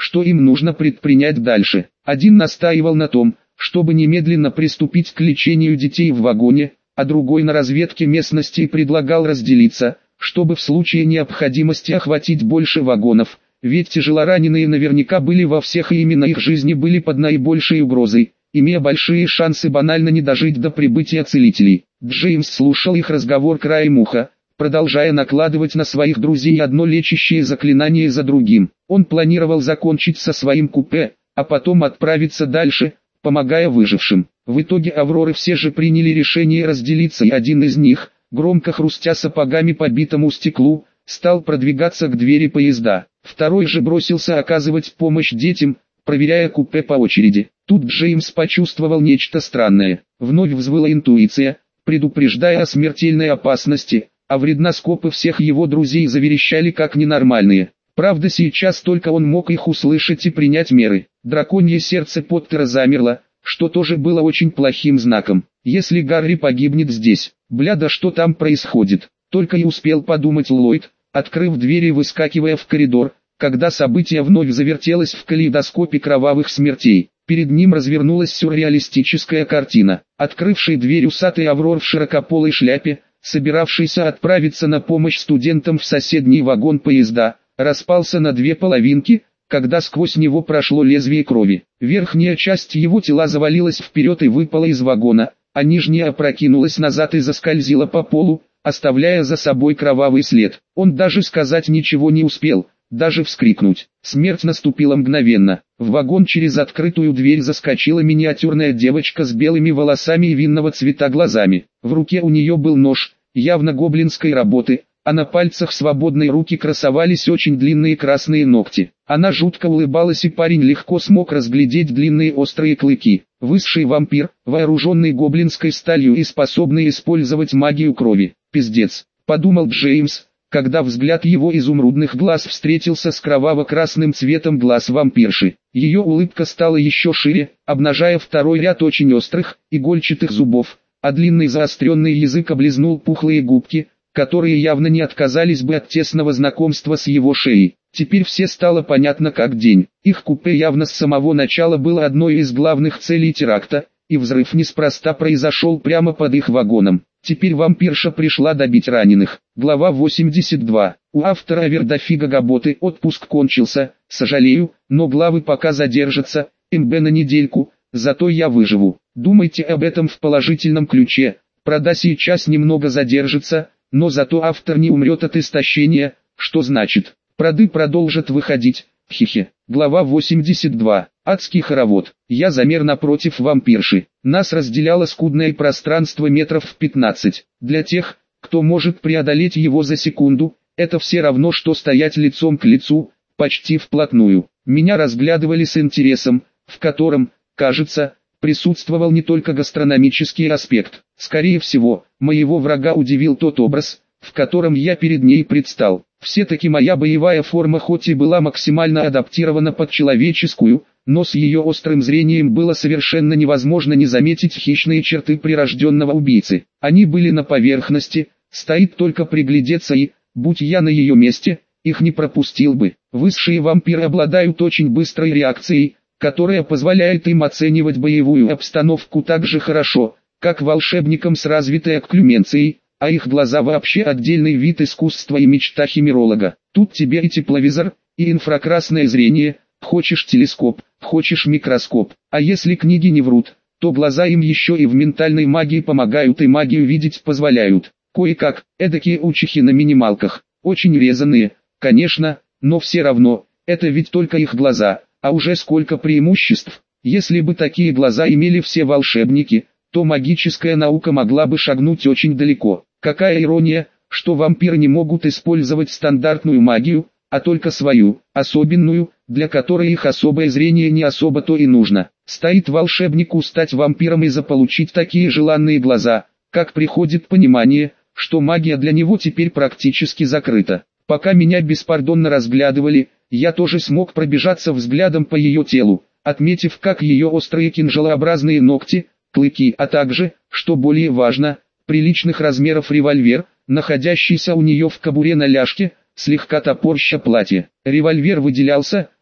что им нужно предпринять дальше. Один настаивал на том, чтобы немедленно приступить к лечению детей в вагоне, а другой на разведке местности и предлагал разделиться, чтобы в случае необходимости охватить больше вагонов, ведь тяжелораненые наверняка были во всех и именно их жизни были под наибольшей угрозой, имея большие шансы банально не дожить до прибытия целителей. Джеймс слушал их разговор краем уха, продолжая накладывать на своих друзей одно лечащее заклинание за другим. Он планировал закончить со своим купе, а потом отправиться дальше, помогая выжившим. В итоге Авроры все же приняли решение разделиться, и один из них, громко хрустя сапогами по битому стеклу, стал продвигаться к двери поезда. Второй же бросился оказывать помощь детям, проверяя купе по очереди. Тут Джеймс почувствовал нечто странное. Вновь взвыла интуиция, предупреждая о смертельной опасности, а вредноскопы всех его друзей заверещали как ненормальные. Правда, сейчас только он мог их услышать и принять меры. Драконье сердце Поттера замерло, что тоже было очень плохим знаком. Если Гарри погибнет здесь, да что там происходит? Только и успел подумать Ллойд, открыв дверь и выскакивая в коридор, когда событие вновь завертелось в калейдоскопе кровавых смертей. Перед ним развернулась сюрреалистическая картина. Открывший дверь усатый Аврор в широкополой шляпе, собиравшийся отправиться на помощь студентам в соседний вагон поезда, распался на две половинки, когда сквозь него прошло лезвие крови. Верхняя часть его тела завалилась вперед и выпала из вагона, а нижняя опрокинулась назад и заскользила по полу, оставляя за собой кровавый след. Он даже сказать ничего не успел, даже вскрикнуть. Смерть наступила мгновенно. В вагон через открытую дверь заскочила миниатюрная девочка с белыми волосами и винного цвета глазами. В руке у нее был нож, явно гоблинской работы, а на пальцах свободной руки красовались очень длинные красные ногти. Она жутко улыбалась, и парень легко смог разглядеть длинные острые клыки. Высший вампир, вооруженный гоблинской сталью и способный использовать магию крови. «Пиздец», — подумал Джеймс, когда взгляд его изумрудных глаз встретился с кроваво-красным цветом глаз вампирши. Ее улыбка стала еще шире, обнажая второй ряд очень острых, игольчатых зубов, а длинный заостренный язык облизнул пухлые губки, которые явно не отказались бы от тесного знакомства с его шеей. Теперь все стало понятно как день. Их купе явно с самого начала было одной из главных целей теракта, и взрыв неспроста произошел прямо под их вагоном. Теперь вампирша пришла добить раненых. Глава 82. У автора Авердафига Габоты отпуск кончился, сожалею, но главы пока задержатся, МБ на недельку, зато я выживу. Думайте об этом в положительном ключе. Прода сейчас немного задержится, но зато автор не умрет от истощения, что значит, проды продолжат выходить, хихи. Глава 82. Адский хоровод. Я замер напротив вампирши. Нас разделяло скудное пространство метров в 15. Для тех, кто может преодолеть его за секунду, это все равно что стоять лицом к лицу, почти вплотную. Меня разглядывали с интересом, в котором, кажется, присутствовал не только гастрономический аспект. Скорее всего, моего врага удивил тот образ, в котором я перед ней предстал. Все-таки моя боевая форма хоть и была максимально адаптирована под человеческую, но с ее острым зрением было совершенно невозможно не заметить хищные черты прирожденного убийцы. Они были на поверхности, стоит только приглядеться и, будь я на ее месте, их не пропустил бы. Высшие вампиры обладают очень быстрой реакцией, которая позволяет им оценивать боевую обстановку так же хорошо, как волшебникам с развитой окклюменцией, а их глаза вообще отдельный вид искусства и мечта химеролога. Тут тебе и тепловизор, и инфракрасное зрение, хочешь телескоп, хочешь микроскоп. А если книги не врут, то глаза им еще и в ментальной магии помогают и магию видеть позволяют. Кое-как, эдакие учихи на минималках, очень резаные, конечно, но все равно, это ведь только их глаза, а уже сколько преимуществ. Если бы такие глаза имели все волшебники, то магическая наука могла бы шагнуть очень далеко. Какая ирония, что вампиры не могут использовать стандартную магию, а только свою, особенную, для которой их особое зрение не особо-то и нужно. Стоит волшебнику стать вампиром и заполучить такие желанные глаза, как приходит понимание, что магия для него теперь практически закрыта. Пока меня беспардонно разглядывали, я тоже смог пробежаться взглядом по ее телу, отметив как ее острые кинжалообразные ногти, клыки, а также, что более важно, приличных размеров револьвер, находящийся у нее в кобуре на ляжке, слегка топорща платье. Револьвер выделялся,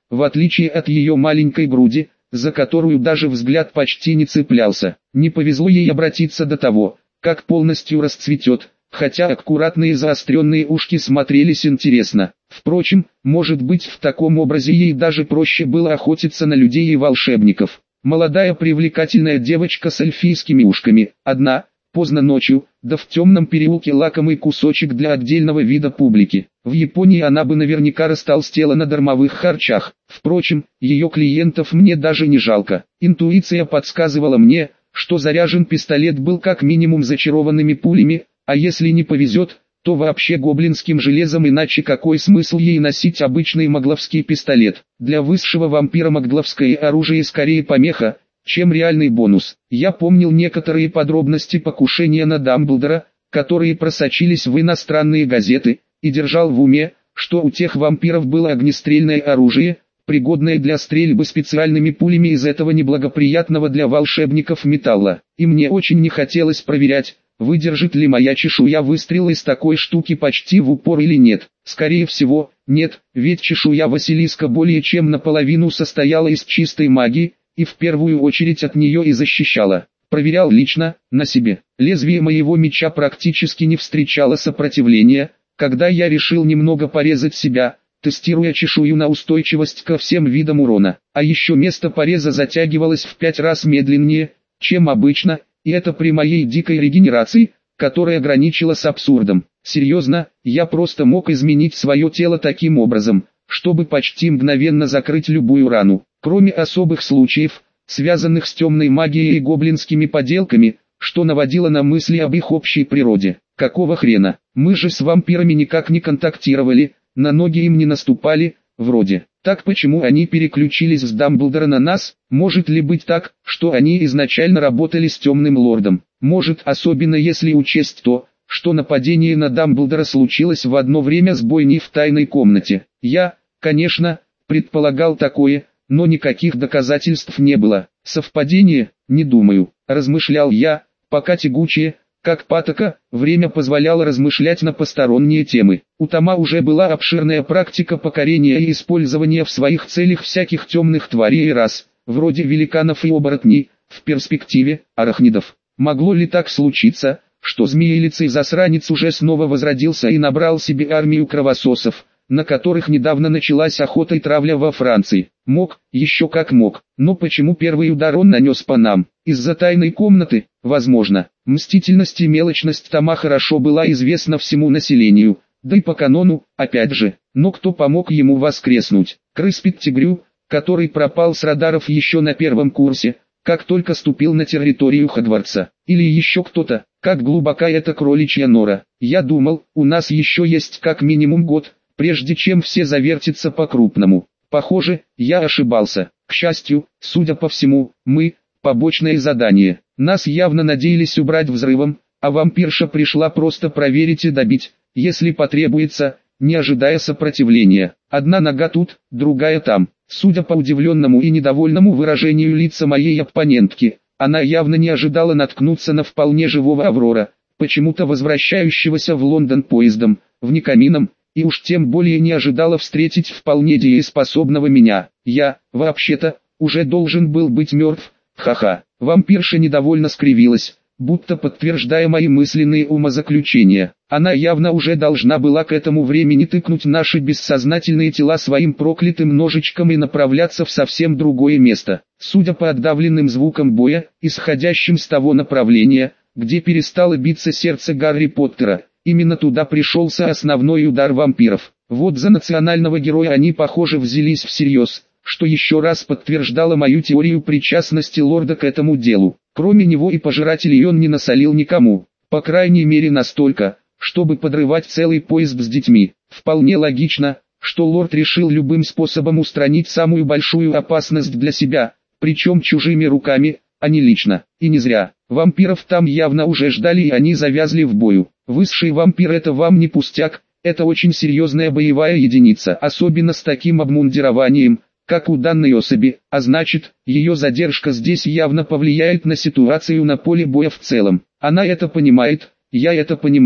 в отличие от ее маленькой груди, за которую даже взгляд почти не цеплялся. Не повезло ей обратиться до того, как полностью расцветет, хотя аккуратные заостренные ушки смотрелись интересно. Впрочем, может быть, в таком образе ей даже проще было охотиться на людей и волшебников. Молодая привлекательная девочка с эльфийскими ушками, одна, поздно ночью, да в темном переулке лакомый кусочек для отдельного вида публики. В Японии она бы наверняка растолстела на дармовых харчах. Впрочем, ее клиентов мне даже не жалко. Интуиция подсказывала мне, что заряжен пистолет был как минимум зачарованными пулями, а если не повезет, то вообще гоблинским железом, иначе какой смысл ей носить обычный магловский пистолет? Для высшего вампира магловское оружие скорее помеха, чем реальный бонус. Я помнил некоторые подробности покушения на Дамблдора, которые просочились в иностранные газеты, и держал в уме, что у тех вампиров было огнестрельное оружие, пригодное для стрельбы специальными пулями из этого неблагоприятного для волшебников металла. И мне очень не хотелось проверять, выдержит ли моя чешуя выстрел из такой штуки почти в упор или нет. Скорее всего, нет, ведь чешуя Василиска более чем наполовину состояла из чистой магии, и в первую очередь от нее и защищала. Проверял лично, на себе. Лезвие моего меча практически не встречало сопротивления, когда я решил немного порезать себя, тестируя чешую на устойчивость ко всем видам урона. А еще место пореза затягивалось в 5 раз медленнее, чем обычно, и это при моей дикой регенерации, которая граничила с абсурдом. Серьезно, я просто мог изменить свое тело таким образом, чтобы почти мгновенно закрыть любую рану. Кроме особых случаев, связанных с темной магией и гоблинскими поделками, что наводило на мысли об их общей природе. Какого хрена? Мы же с вампирами никак не контактировали, на ноги им не наступали, вроде. Так почему они переключились с Дамблдора на нас? Может ли быть так, что они изначально работали с Темным Лордом? Может, особенно если учесть то, что нападение на Дамблдора случилось в одно время с бойней в тайной комнате. Я, конечно, предполагал такое, но никаких доказательств не было. Совпадение? Не думаю, размышлял я, пока тягучее, как патока, время позволяло размышлять на посторонние темы. У Тома уже была обширная практика покорения и использования в своих целях всяких темных тварей и рас, вроде великанов и оборотней, в перспективе, арахнидов. Могло ли так случиться, что змеелицый засранец уже снова возродился и набрал себе армию кровососов, на которых недавно началась охота и травля во Франции? Мог, еще как мог, но почему первый удар он нанес по нам? Из-за тайной комнаты? Возможно. Мстительность и мелочность Тома хорошо была известна всему населению, да и по канону, опять же. Но кто помог ему воскреснуть? Крыспит Тигрю, который пропал с радаров еще на первом курсе, как только ступил на территорию Хогвартса. Или еще кто-то? Как глубока эта кроличья нора? Я думал, у нас еще есть как минимум год, прежде чем все завертится по-крупному. Похоже, я ошибался. К счастью, судя по всему, мы – побочное задание. Нас явно надеялись убрать взрывом, а вампирша пришла просто проверить и добить, если потребуется, не ожидая сопротивления. Одна нога тут, другая там. Судя по удивленному и недовольному выражению лица моей оппонентки, она явно не ожидала наткнуться на вполне живого Аврора, почему-то возвращающегося в Лондон поездом, в Никамином, и уж тем более не ожидала встретить вполне дееспособного меня. Я, вообще-то, уже должен был быть мертв, ха-ха. Вампирша недовольно скривилась, будто подтверждая мои мысленные умозаключения. Она явно уже должна была к этому времени тыкнуть наши бессознательные тела своим проклятым ножичком и направляться в совсем другое место. Судя по отдавленным звукам боя, исходящим с того направления, где перестало биться сердце Гарри Поттера, именно туда пришелся основной удар вампиров. Вот за национального героя они, похоже, взялись всерьез, что еще раз подтверждало мою теорию причастности лорда к этому делу. Кроме него и пожирателей он не насолил никому, по крайней мере настолько, чтобы подрывать целый поезд с детьми. Вполне логично, что лорд решил любым способом устранить самую большую опасность для себя, причем чужими руками, а не лично. И не зря. Вампиров там явно уже ждали и они завязли в бою. Высший вампир — это вам не пустяк, это очень серьезная боевая единица, особенно с таким обмундированием, как у данной особи, а значит, ее задержка здесь явно повлияет на ситуацию на поле боя в целом. Она это понимает, я это понимаю.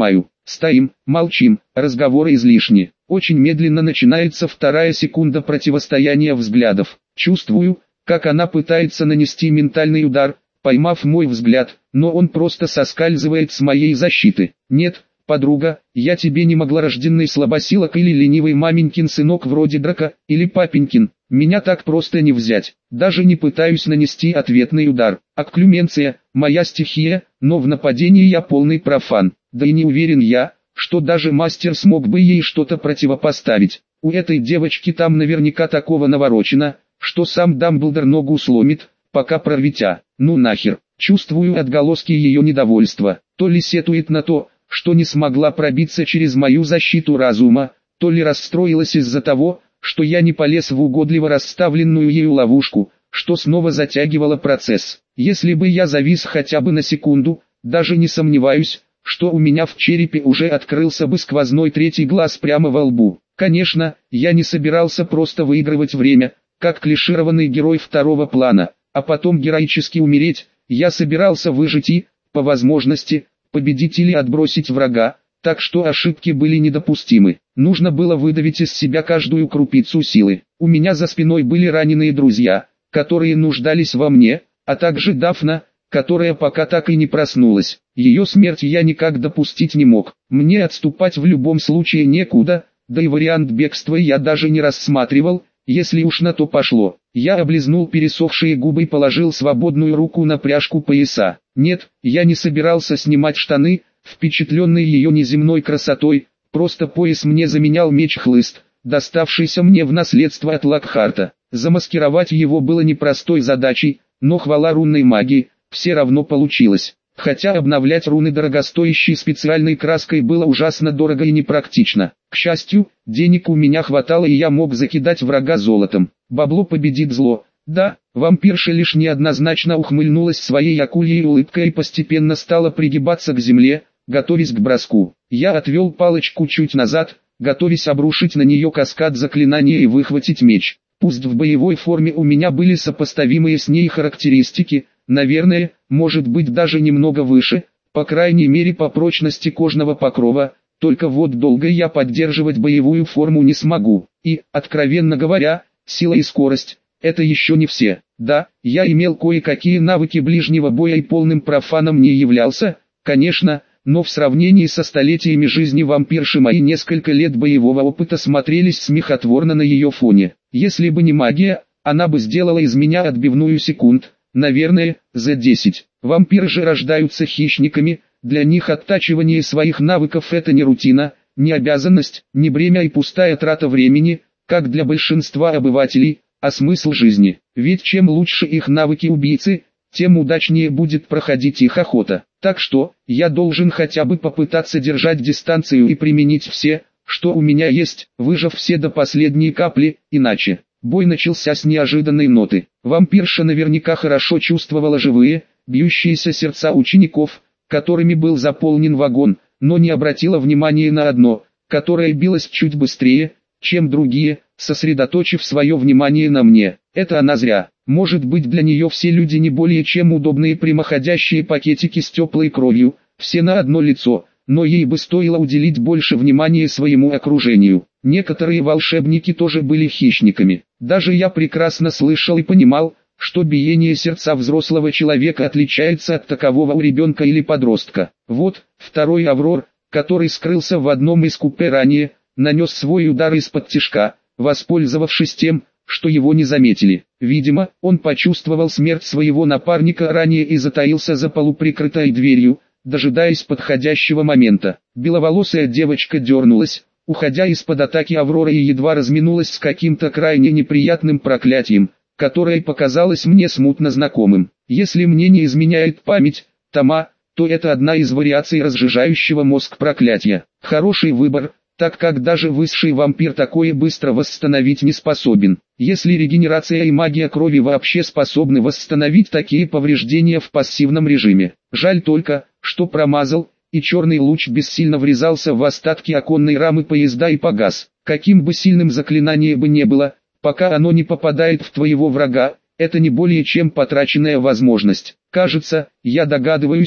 Стоим, молчим, разговоры излишни. Очень медленно начинается вторая секунда противостояния взглядов. Чувствую, как она пытается нанести ментальный удар, поймав мой взгляд, но он просто соскальзывает с моей защиты. Нет, подруга, я тебе не могла, слабосилок или ленивый маменькин сынок вроде Драка, или папенькин. Меня так просто не взять. Даже не пытаюсь нанести ответный удар. Окклюменция – моя стихия, но в нападении я полный профан. Да и не уверен я, что даже мастер смог бы ей что-то противопоставить. У этой девочки там наверняка такого наворочено, что сам Дамблдор ногу сломит, пока прорвитя. Ну нахер. Чувствую отголоски ее недовольства. То ли сетует на то, что не смогла пробиться через мою защиту разума, то ли расстроилась из-за того, что я не полез в угодливо расставленную ею ловушку, что снова затягивало процесс. Если бы я завис хотя бы на секунду, даже не сомневаюсь, что у меня в черепе уже открылся бы сквозной третий глаз прямо во лбу. Конечно, я не собирался просто выигрывать время, как клишированный герой второго плана, а потом героически умереть. Я собирался выжить и, по возможности, победить или отбросить врага, так что ошибки были недопустимы. Нужно было выдавить из себя каждую крупицу силы. У меня за спиной были раненые друзья, которые нуждались во мне, а также Дафна, которая пока так и не проснулась. Ее смерть я никак допустить не мог. Мне отступать в любом случае некуда, да и вариант бегства я даже не рассматривал, если уж на то пошло. Я облизнул пересохшие губы и положил свободную руку на пряжку пояса. Нет, я не собирался снимать штаны, впечатленный ее неземной красотой, просто пояс мне заменял меч-хлыст, доставшийся мне в наследство от Локхарта. Замаскировать его было непростой задачей, но хвала рунной магии, все равно получилось. Хотя обновлять руны дорогостоящей специальной краской было ужасно дорого и непрактично. К счастью, денег у меня хватало и я мог закидать врага золотом. Бабло победит зло. Да, вампирша лишь неоднозначно ухмыльнулась своей акульей улыбкой и постепенно стала пригибаться к земле, готовясь к броску. Я отвел палочку чуть назад, готовясь обрушить на нее каскад заклинания и выхватить меч. Пусть в боевой форме у меня были сопоставимые с ней характеристики, наверное, может быть даже немного выше, по крайней мере по прочности кожного покрова, только вот долго я поддерживать боевую форму не смогу. И, откровенно говоря, сила и скорость – это еще не все. Да, я имел кое-какие навыки ближнего боя и полным профаном не являлся, конечно, но в сравнении со столетиями жизни вампирши мои несколько лет боевого опыта смотрелись смехотворно на ее фоне. Если бы не магия, она бы сделала из меня отбивную секунд. Наверное, за 10. Вампиры же рождаются хищниками, для них оттачивание своих навыков это не рутина, не обязанность, не бремя и пустая трата времени, как для большинства обывателей, а смысл жизни. Ведь чем лучше их навыки убийцы, тем удачнее будет проходить их охота. Так что, я должен хотя бы попытаться держать дистанцию и применить все, что у меня есть, выжав все до последней капли, иначе... Бой начался с неожиданной ноты. Вампирша наверняка хорошо чувствовала живые, бьющиеся сердца учеников, которыми был заполнен вагон, но не обратила внимания на одно, которое билось чуть быстрее, чем другие, сосредоточив свое внимание на мне. Это она зря. Может быть, для нее все люди не более чем удобные прямоходящие пакетики с теплой кровью, все на одно лицо, но ей бы стоило уделить больше внимания своему окружению. Некоторые волшебники тоже были хищниками. Даже я прекрасно слышал и понимал, что биение сердца взрослого человека отличается от такового у ребенка или подростка. Вот, второй Аврор, который скрылся в одном из купе ранее, нанес свой удар из-под тишка, воспользовавшись тем, что его не заметили. Видимо, он почувствовал смерть своего напарника ранее и затаился за полуприкрытой дверью, дожидаясь подходящего момента. Беловолосая девочка дернулась, уходя из-под атаки Авроры, и едва разминулась с каким-то крайне неприятным проклятием, которое показалось мне смутно знакомым. Если мне не изменяет память, Тома, то это одна из вариаций разжижающего мозг проклятия. Хороший выбор, так как даже высший вампир такое быстро восстановить не способен. Если регенерация и магия крови вообще способны восстановить такие повреждения в пассивном режиме. Жаль только, что промазал, и черный луч бессильно врезался в остатки оконной рамы поезда и погас. Каким бы сильным заклинание бы не было, пока оно не попадает в твоего врага, это не более чем потраченная возможность. Кажется, я догадываюсь,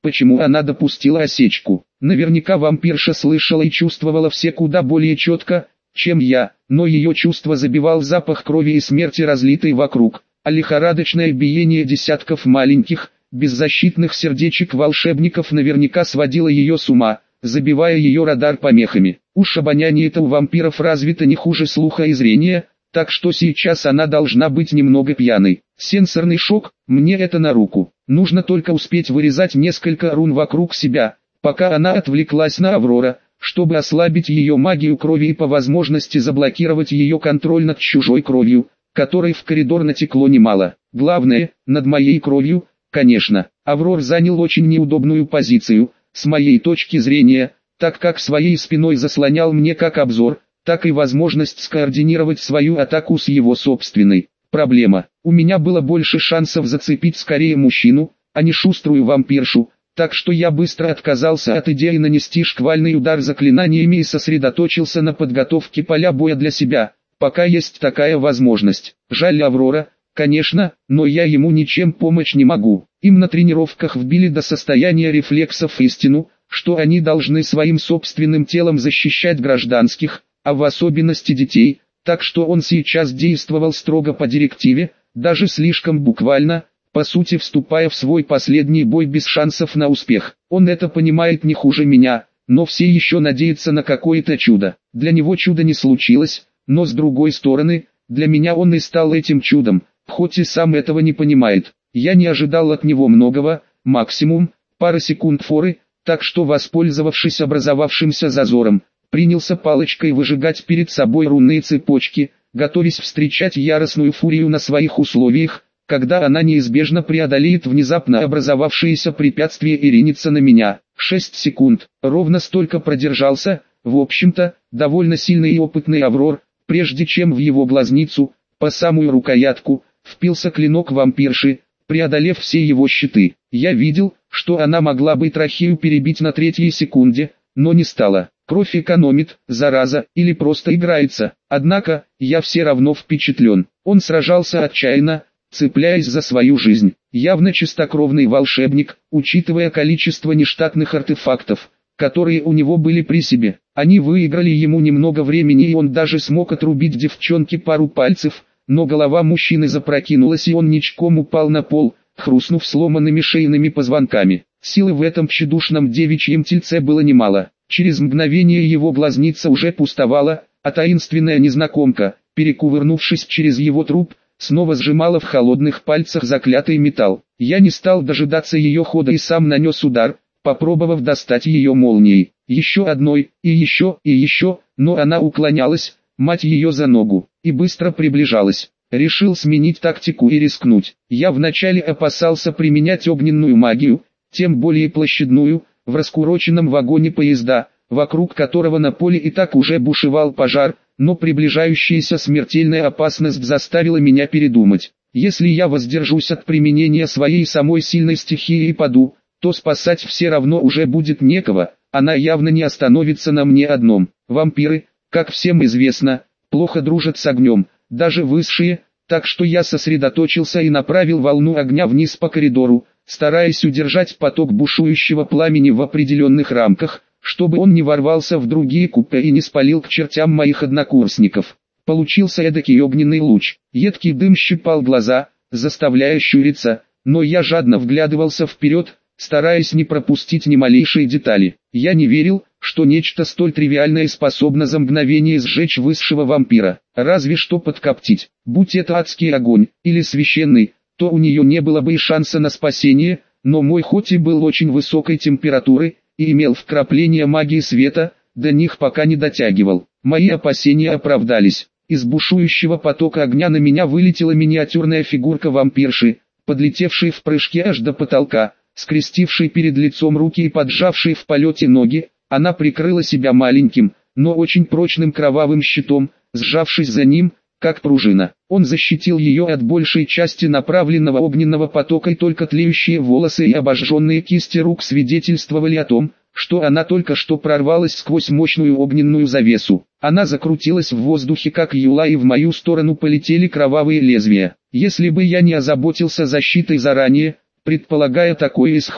Почему она допустила осечку? Наверняка вампирша слышала и чувствовала все куда более четко, чем я, но ее чувство забивал запах крови и смерти, разлитой вокруг, а лихорадочное биение десятков маленьких, беззащитных сердечек волшебников наверняка сводило ее с ума, забивая ее радар помехами. Уж обоняние это у вампиров развито не хуже слуха и зрения, так что сейчас она должна быть немного пьяной. Сенсорный шок, мне это на руку. Нужно только успеть вырезать несколько рун вокруг себя, пока она отвлеклась на Аврора, чтобы ослабить ее магию крови и по возможности заблокировать ее контроль над чужой кровью, которой в коридор натекло немало. Главное, над моей кровью, конечно. Аврор занял очень неудобную позицию, с моей точки зрения, так как своей спиной заслонял мне как обзор, так и возможность скоординировать свою атаку с его собственной. Проблема. У меня было больше шансов зацепить скорее мужчину, а не шуструю вампиршу, так что я быстро отказался от идеи нанести шквальный удар заклинаниями и сосредоточился на подготовке поля боя для себя, пока есть такая возможность. Жаль Аврора, конечно, но я ему ничем помочь не могу. Им на тренировках вбили до состояния рефлексов истину, что они должны своим собственным телом защищать гражданских, а в особенности детей, так что он сейчас действовал строго по директиве, даже слишком буквально, по сути вступая в свой последний бой без шансов на успех. Он это понимает не хуже меня, но все еще надеются на какое-то чудо. Для него чудо не случилось, но с другой стороны, для меня он и стал этим чудом, хоть и сам этого не понимает. Я не ожидал от него многого, максимум, пара секунд форы, так что, воспользовавшись образовавшимся зазором, принялся палочкой выжигать перед собой рунные цепочки, готовясь встречать яростную фурию на своих условиях, когда она неизбежно преодолеет внезапно образовавшееся препятствие и ринется на меня. 6 секунд, ровно столько продержался, в общем-то, довольно сильный и опытный Аврор, прежде чем в его глазницу, по самую рукоятку, впился клинок вампирши, преодолев все его щиты. Я видел, что она могла бы трахею перебить на 3-й секунде, но не стала. Кровь экономит, зараза, или просто играется. Однако, я все равно впечатлен. Он сражался отчаянно, цепляясь за свою жизнь. Явно чистокровный волшебник, учитывая количество нештатных артефактов, которые у него были при себе. Они выиграли ему немного времени, и он даже смог отрубить девчонке пару пальцев, но голова мужчины запрокинулась, и он ничком упал на пол, хрустнув сломанными шейными позвонками. Силы в этом тщедушном девичьем тельце было немало. Через мгновение его глазница уже пустовала, а таинственная незнакомка, перекувырнувшись через его труп, снова сжимала в холодных пальцах заклятый металл. Я не стал дожидаться ее хода и сам нанес удар, попробовав достать ее молнией. Еще одной, и еще, но она уклонялась, мать ее за ногу, и быстро приближалась. Решил сменить тактику и рискнуть. Я вначале опасался применять огненную магию, тем более площадную, в раскуроченном вагоне поезда, вокруг которого на поле и так уже бушевал пожар, но приближающаяся смертельная опасность заставила меня передумать. Если я воздержусь от применения своей самой сильной стихии и паду, то спасать все равно уже будет некого, она явно не остановится на мне одном. Вампиры, как всем известно, плохо дружат с огнем, даже высшие, так что я сосредоточился и направил волну огня вниз по коридору, стараясь удержать поток бушующего пламени в определенных рамках, чтобы он не ворвался в другие купе и не спалил к чертям моих однокурсников. Получился эдакий огненный луч. Едкий дым щипал глаза, заставляя щуриться, но я жадно вглядывался вперед, стараясь не пропустить ни малейшие детали. Я не верил, что нечто столь тривиальное способно за мгновение сжечь высшего вампира, разве что подкоптить. Будь это адский огонь, или священный, то у нее не было бы и шанса на спасение, но мой хоть и был очень высокой температуры, и имел вкрапления магии света, до них пока не дотягивал. Мои опасения оправдались. Из бушующего потока огня на меня вылетела миниатюрная фигурка вампирши, подлетевшей в прыжке аж до потолка, скрестившей перед лицом руки и поджавшей в полете ноги. Она прикрыла себя маленьким, но очень прочным кровавым щитом, сжавшись за ним, как пружина. Он защитил ее от большей части направленного огненного потока, и только тлеющие волосы и обожженные кисти рук свидетельствовали о том, что она только что прорвалась сквозь мощную огненную завесу. Она закрутилась в воздухе как юла, и в мою сторону полетели кровавые лезвия. Если бы я не озаботился защитой заранее, предполагая такой исход,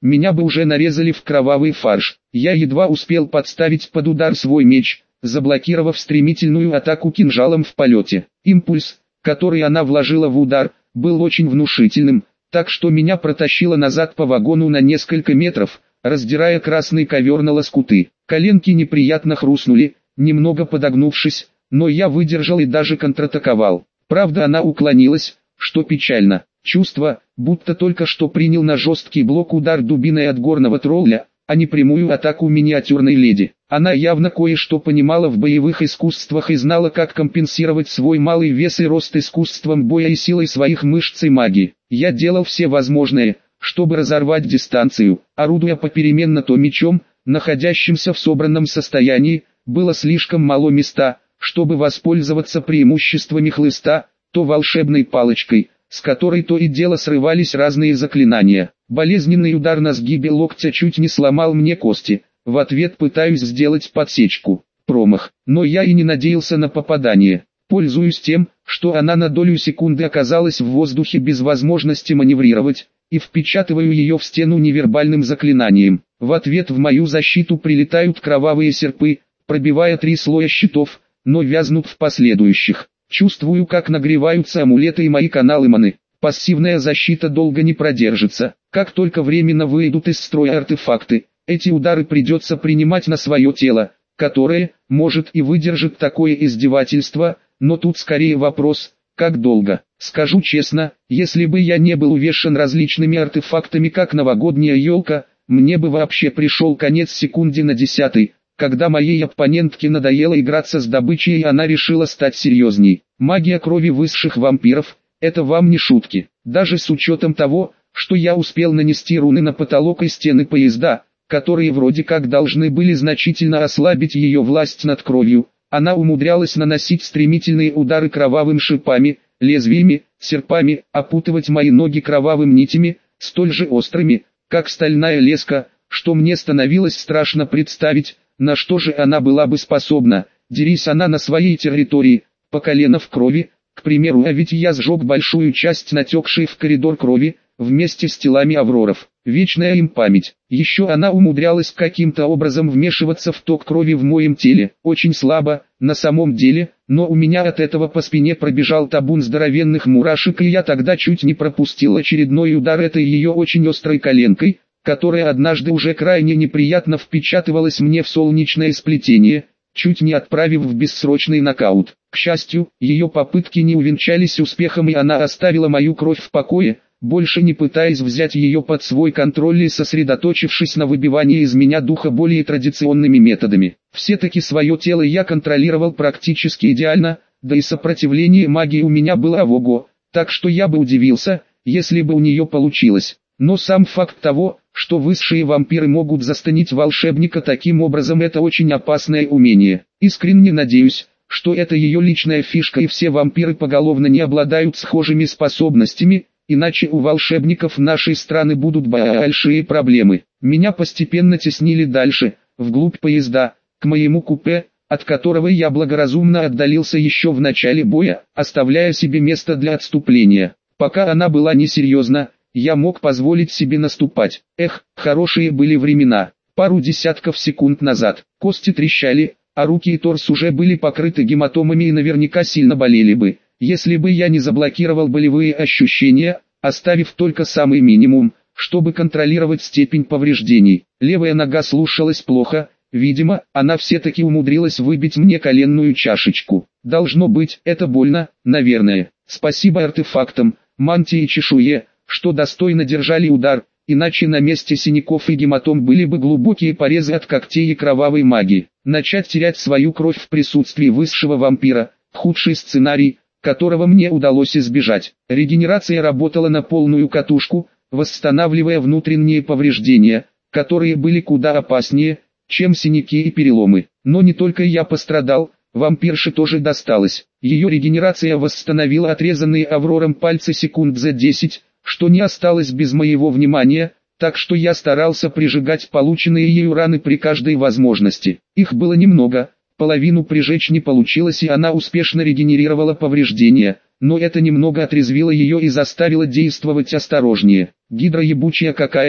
меня бы уже нарезали в кровавый фарш. Я едва успел подставить под удар свой меч, заблокировав стремительную атаку кинжалом в полете. Импульс, который она вложила в удар, был очень внушительным, так что меня протащило назад по вагону на несколько метров, раздирая красный ковер на лоскуты. Коленки неприятно хрустнули, немного подогнувшись, но я выдержал и даже контратаковал. Правда, она уклонилась, что печально. Чувство, будто только что принял на жесткий блок удар дубиной от горного тролля, а не прямую атаку миниатюрной леди. Она явно кое-что понимала в боевых искусствах и знала, как компенсировать свой малый вес и рост искусством боя и силой своих мышц и магии. Я делал все возможное, чтобы разорвать дистанцию, орудуя попеременно то мечом, находящимся в собранном состоянии, было слишком мало места, чтобы воспользоваться преимуществами хлыста, то волшебной палочкой, с которой то и дело срывались разные заклинания. Болезненный удар на сгибе локтя чуть не сломал мне кости. В ответ пытаюсь сделать подсечку. Промах. Но я и не надеялся на попадание. Пользуюсь тем, что она на долю секунды оказалась в воздухе без возможности маневрировать, и впечатываю ее в стену невербальным заклинанием. В ответ в мою защиту прилетают кровавые серпы, пробивая 3 слоя щитов, но вязнут в последующих. Чувствую, как нагреваются амулеты и мои каналы маны. Пассивная защита долго не продержится. Как только временно выйдут из строя артефакты, эти удары придется принимать на свое тело, которое, может и выдержит такое издевательство, но тут скорее вопрос, как долго. Скажу честно, если бы я не был увешан различными артефактами как новогодняя елка, мне бы вообще пришел конец секунде на 10-й. Когда моей оппонентке надоело играться с добычей и она решила стать серьезней. Магия крови высших вампиров – это вам не шутки. Даже с учетом того, что я успел нанести руны на потолок и стены поезда, которые вроде как должны были значительно ослабить ее власть над кровью, она умудрялась наносить стремительные удары кровавым шипами, лезвиями, серпами, опутывать мои ноги кровавым нитями, столь же острыми, как стальная леска, что мне становилось страшно представить, на что же она была бы способна, дерись она на своей территории, по колено в крови, к примеру, а ведь я сжег большую часть натекшей в коридор крови, вместе с телами авроров. Вечная им память. Еще она умудрялась каким-то образом вмешиваться в ток крови в моем теле, очень слабо, на самом деле, но у меня от этого по спине пробежал табун здоровенных мурашек, и я тогда чуть не пропустил очередной удар этой ее очень острой коленкой, которая однажды уже крайне неприятно впечатывалась мне в солнечное сплетение, чуть не отправив в бессрочный нокаут. К счастью, ее попытки не увенчались успехом, и она оставила мою кровь в покое, больше не пытаясь взять ее под свой контроль и сосредоточившись на выбивании из меня духа более традиционными методами. Все-таки свое тело я контролировал практически идеально, да и сопротивление магии у меня было ого-го, так что я бы удивился, если бы у нее получилось. Но сам факт того, что высшие вампиры могут застанить волшебника таким образом, это очень опасное умение. Искренне надеюсь, что это ее личная фишка и все вампиры поголовно не обладают схожими способностями, иначе у волшебников нашей страны будут большие проблемы. Меня постепенно теснили дальше, вглубь поезда, к моему купе, от которого я благоразумно отдалился еще в начале боя, оставляя себе место для отступления. Пока она была несерьезна, я мог позволить себе наступать. Эх, хорошие были времена. Пару десятков секунд назад кости трещали, а руки и торс уже были покрыты гематомами и наверняка сильно болели бы, если бы я не заблокировал болевые ощущения, оставив только самый минимум, чтобы контролировать степень повреждений. Левая нога слушалась плохо, видимо, она все-таки умудрилась выбить мне коленную чашечку. Должно быть, это больно, наверное. Спасибо артефактам, мантии и чешуе, что достойно держали удар, иначе на месте синяков и гематом были бы глубокие порезы от когтей и кровавой магии. Начать терять свою кровь в присутствии высшего вампира – худший сценарий, которого мне удалось избежать. Регенерация работала на полную катушку, восстанавливая внутренние повреждения, которые были куда опаснее, чем синяки и переломы. Но не только я пострадал, вампирше тоже досталось. Ее регенерация восстановила отрезанные Аврором пальцы секунд за 10, что не осталось без моего внимания, так что я старался прижигать полученные ею раны при каждой возможности. Их было немного, половину прижечь не получилось, и она успешно регенерировала повреждения, но это немного отрезвило ее и заставило действовать осторожнее. Гидра ебучая какая-то,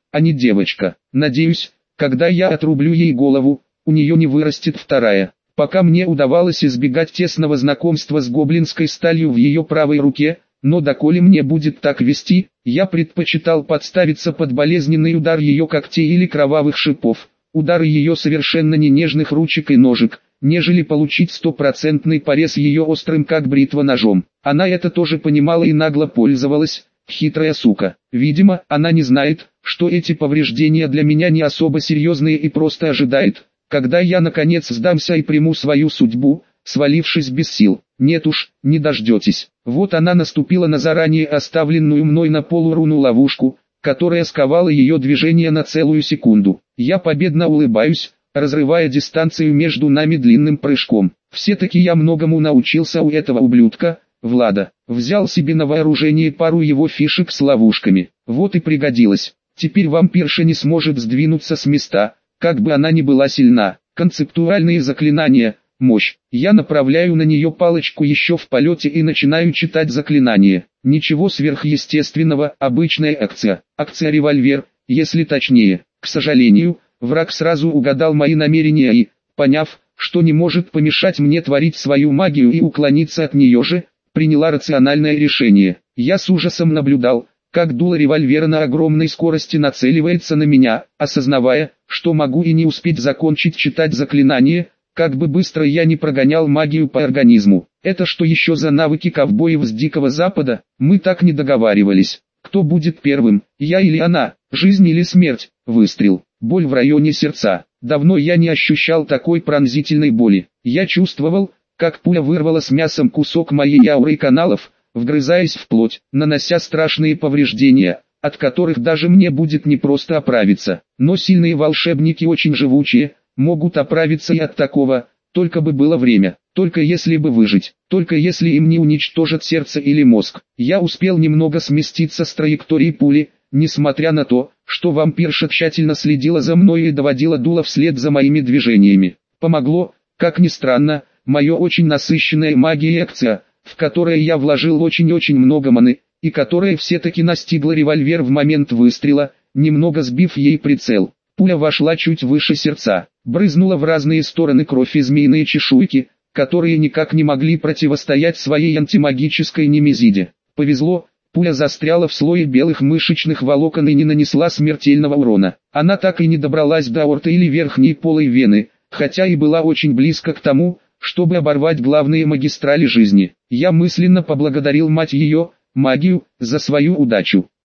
а не девочка. Надеюсь, когда я отрублю ей голову, у нее не вырастет вторая. Пока мне удавалось избегать тесного знакомства с гоблинской сталью в ее правой руке, но доколе мне будет так вести, я предпочитал подставиться под болезненный удар ее когтей или кровавых шипов, удары ее совершенно не нежных ручек и ножек, нежели получить стопроцентный порез ее острым как бритва ножом. Она это тоже понимала и нагло пользовалась, хитрая сука. Видимо, она не знает, что эти повреждения для меня не особо серьезные и просто ожидает, когда я наконец сдамся и приму свою судьбу, свалившись без сил. Нет уж, не дождетесь. Вот она наступила на заранее оставленную мной на полу руну ловушку, которая сковала ее движение на целую секунду. Я победно улыбаюсь, разрывая дистанцию между нами длинным прыжком. Все-таки я многому научился у этого ублюдка, Влада. Взял себе на вооружение пару его фишек с ловушками. Вот и пригодилось. Теперь вампирша не сможет сдвинуться с места, как бы она ни была сильна. Концептуальные заклинания, мощь. Я направляю на нее палочку еще в полете и начинаю читать заклинание. Ничего сверхъестественного, обычная акция. Акция револьвер, если точнее. К сожалению, враг сразу угадал мои намерения и, поняв, что не может помешать мне творить свою магию и уклониться от нее же, приняла рациональное решение. Я с ужасом наблюдал, как дуло револьвера на огромной скорости нацеливается на меня, осознавая, что могу и не успеть закончить читать заклинание, как бы быстро я не прогонял магию по организму. Это что еще за навыки ковбоев с Дикого Запада? Мы так не договаривались. Кто будет первым, я или она? Жизнь или смерть? Выстрел. Боль в районе сердца. Давно я не ощущал такой пронзительной боли. Я чувствовал, как пуля вырвала с мясом кусок моей ауры и каналов, вгрызаясь в плоть, нанося страшные повреждения, от которых даже мне будет непросто оправиться. Но сильные волшебники очень живучие, могут оправиться и от такого, только бы было время, только если бы выжить, только если им не уничтожат сердце или мозг. Я успел немного сместиться с траектории пули, несмотря на то, что вампирша тщательно следила за мной и доводила дуло вслед за моими движениями. Помогло, как ни странно, мое очень насыщенная магией акция, в которое я вложил очень-очень много маны, и которая все-таки настигла револьвер в момент выстрела, немного сбив ей прицел. Пуля вошла чуть выше сердца, брызнула в разные стороны кровь и змеиные чешуйки, которые никак не могли противостоять своей антимагической немезиде. Повезло, пуля застряла в слое белых мышечных волокон и не нанесла смертельного урона. Она так и не добралась до аорты или верхней полой вены, хотя и была очень близко к тому, чтобы оборвать главные магистрали жизни. Я мысленно поблагодарил мать ее, магию, за свою удачу.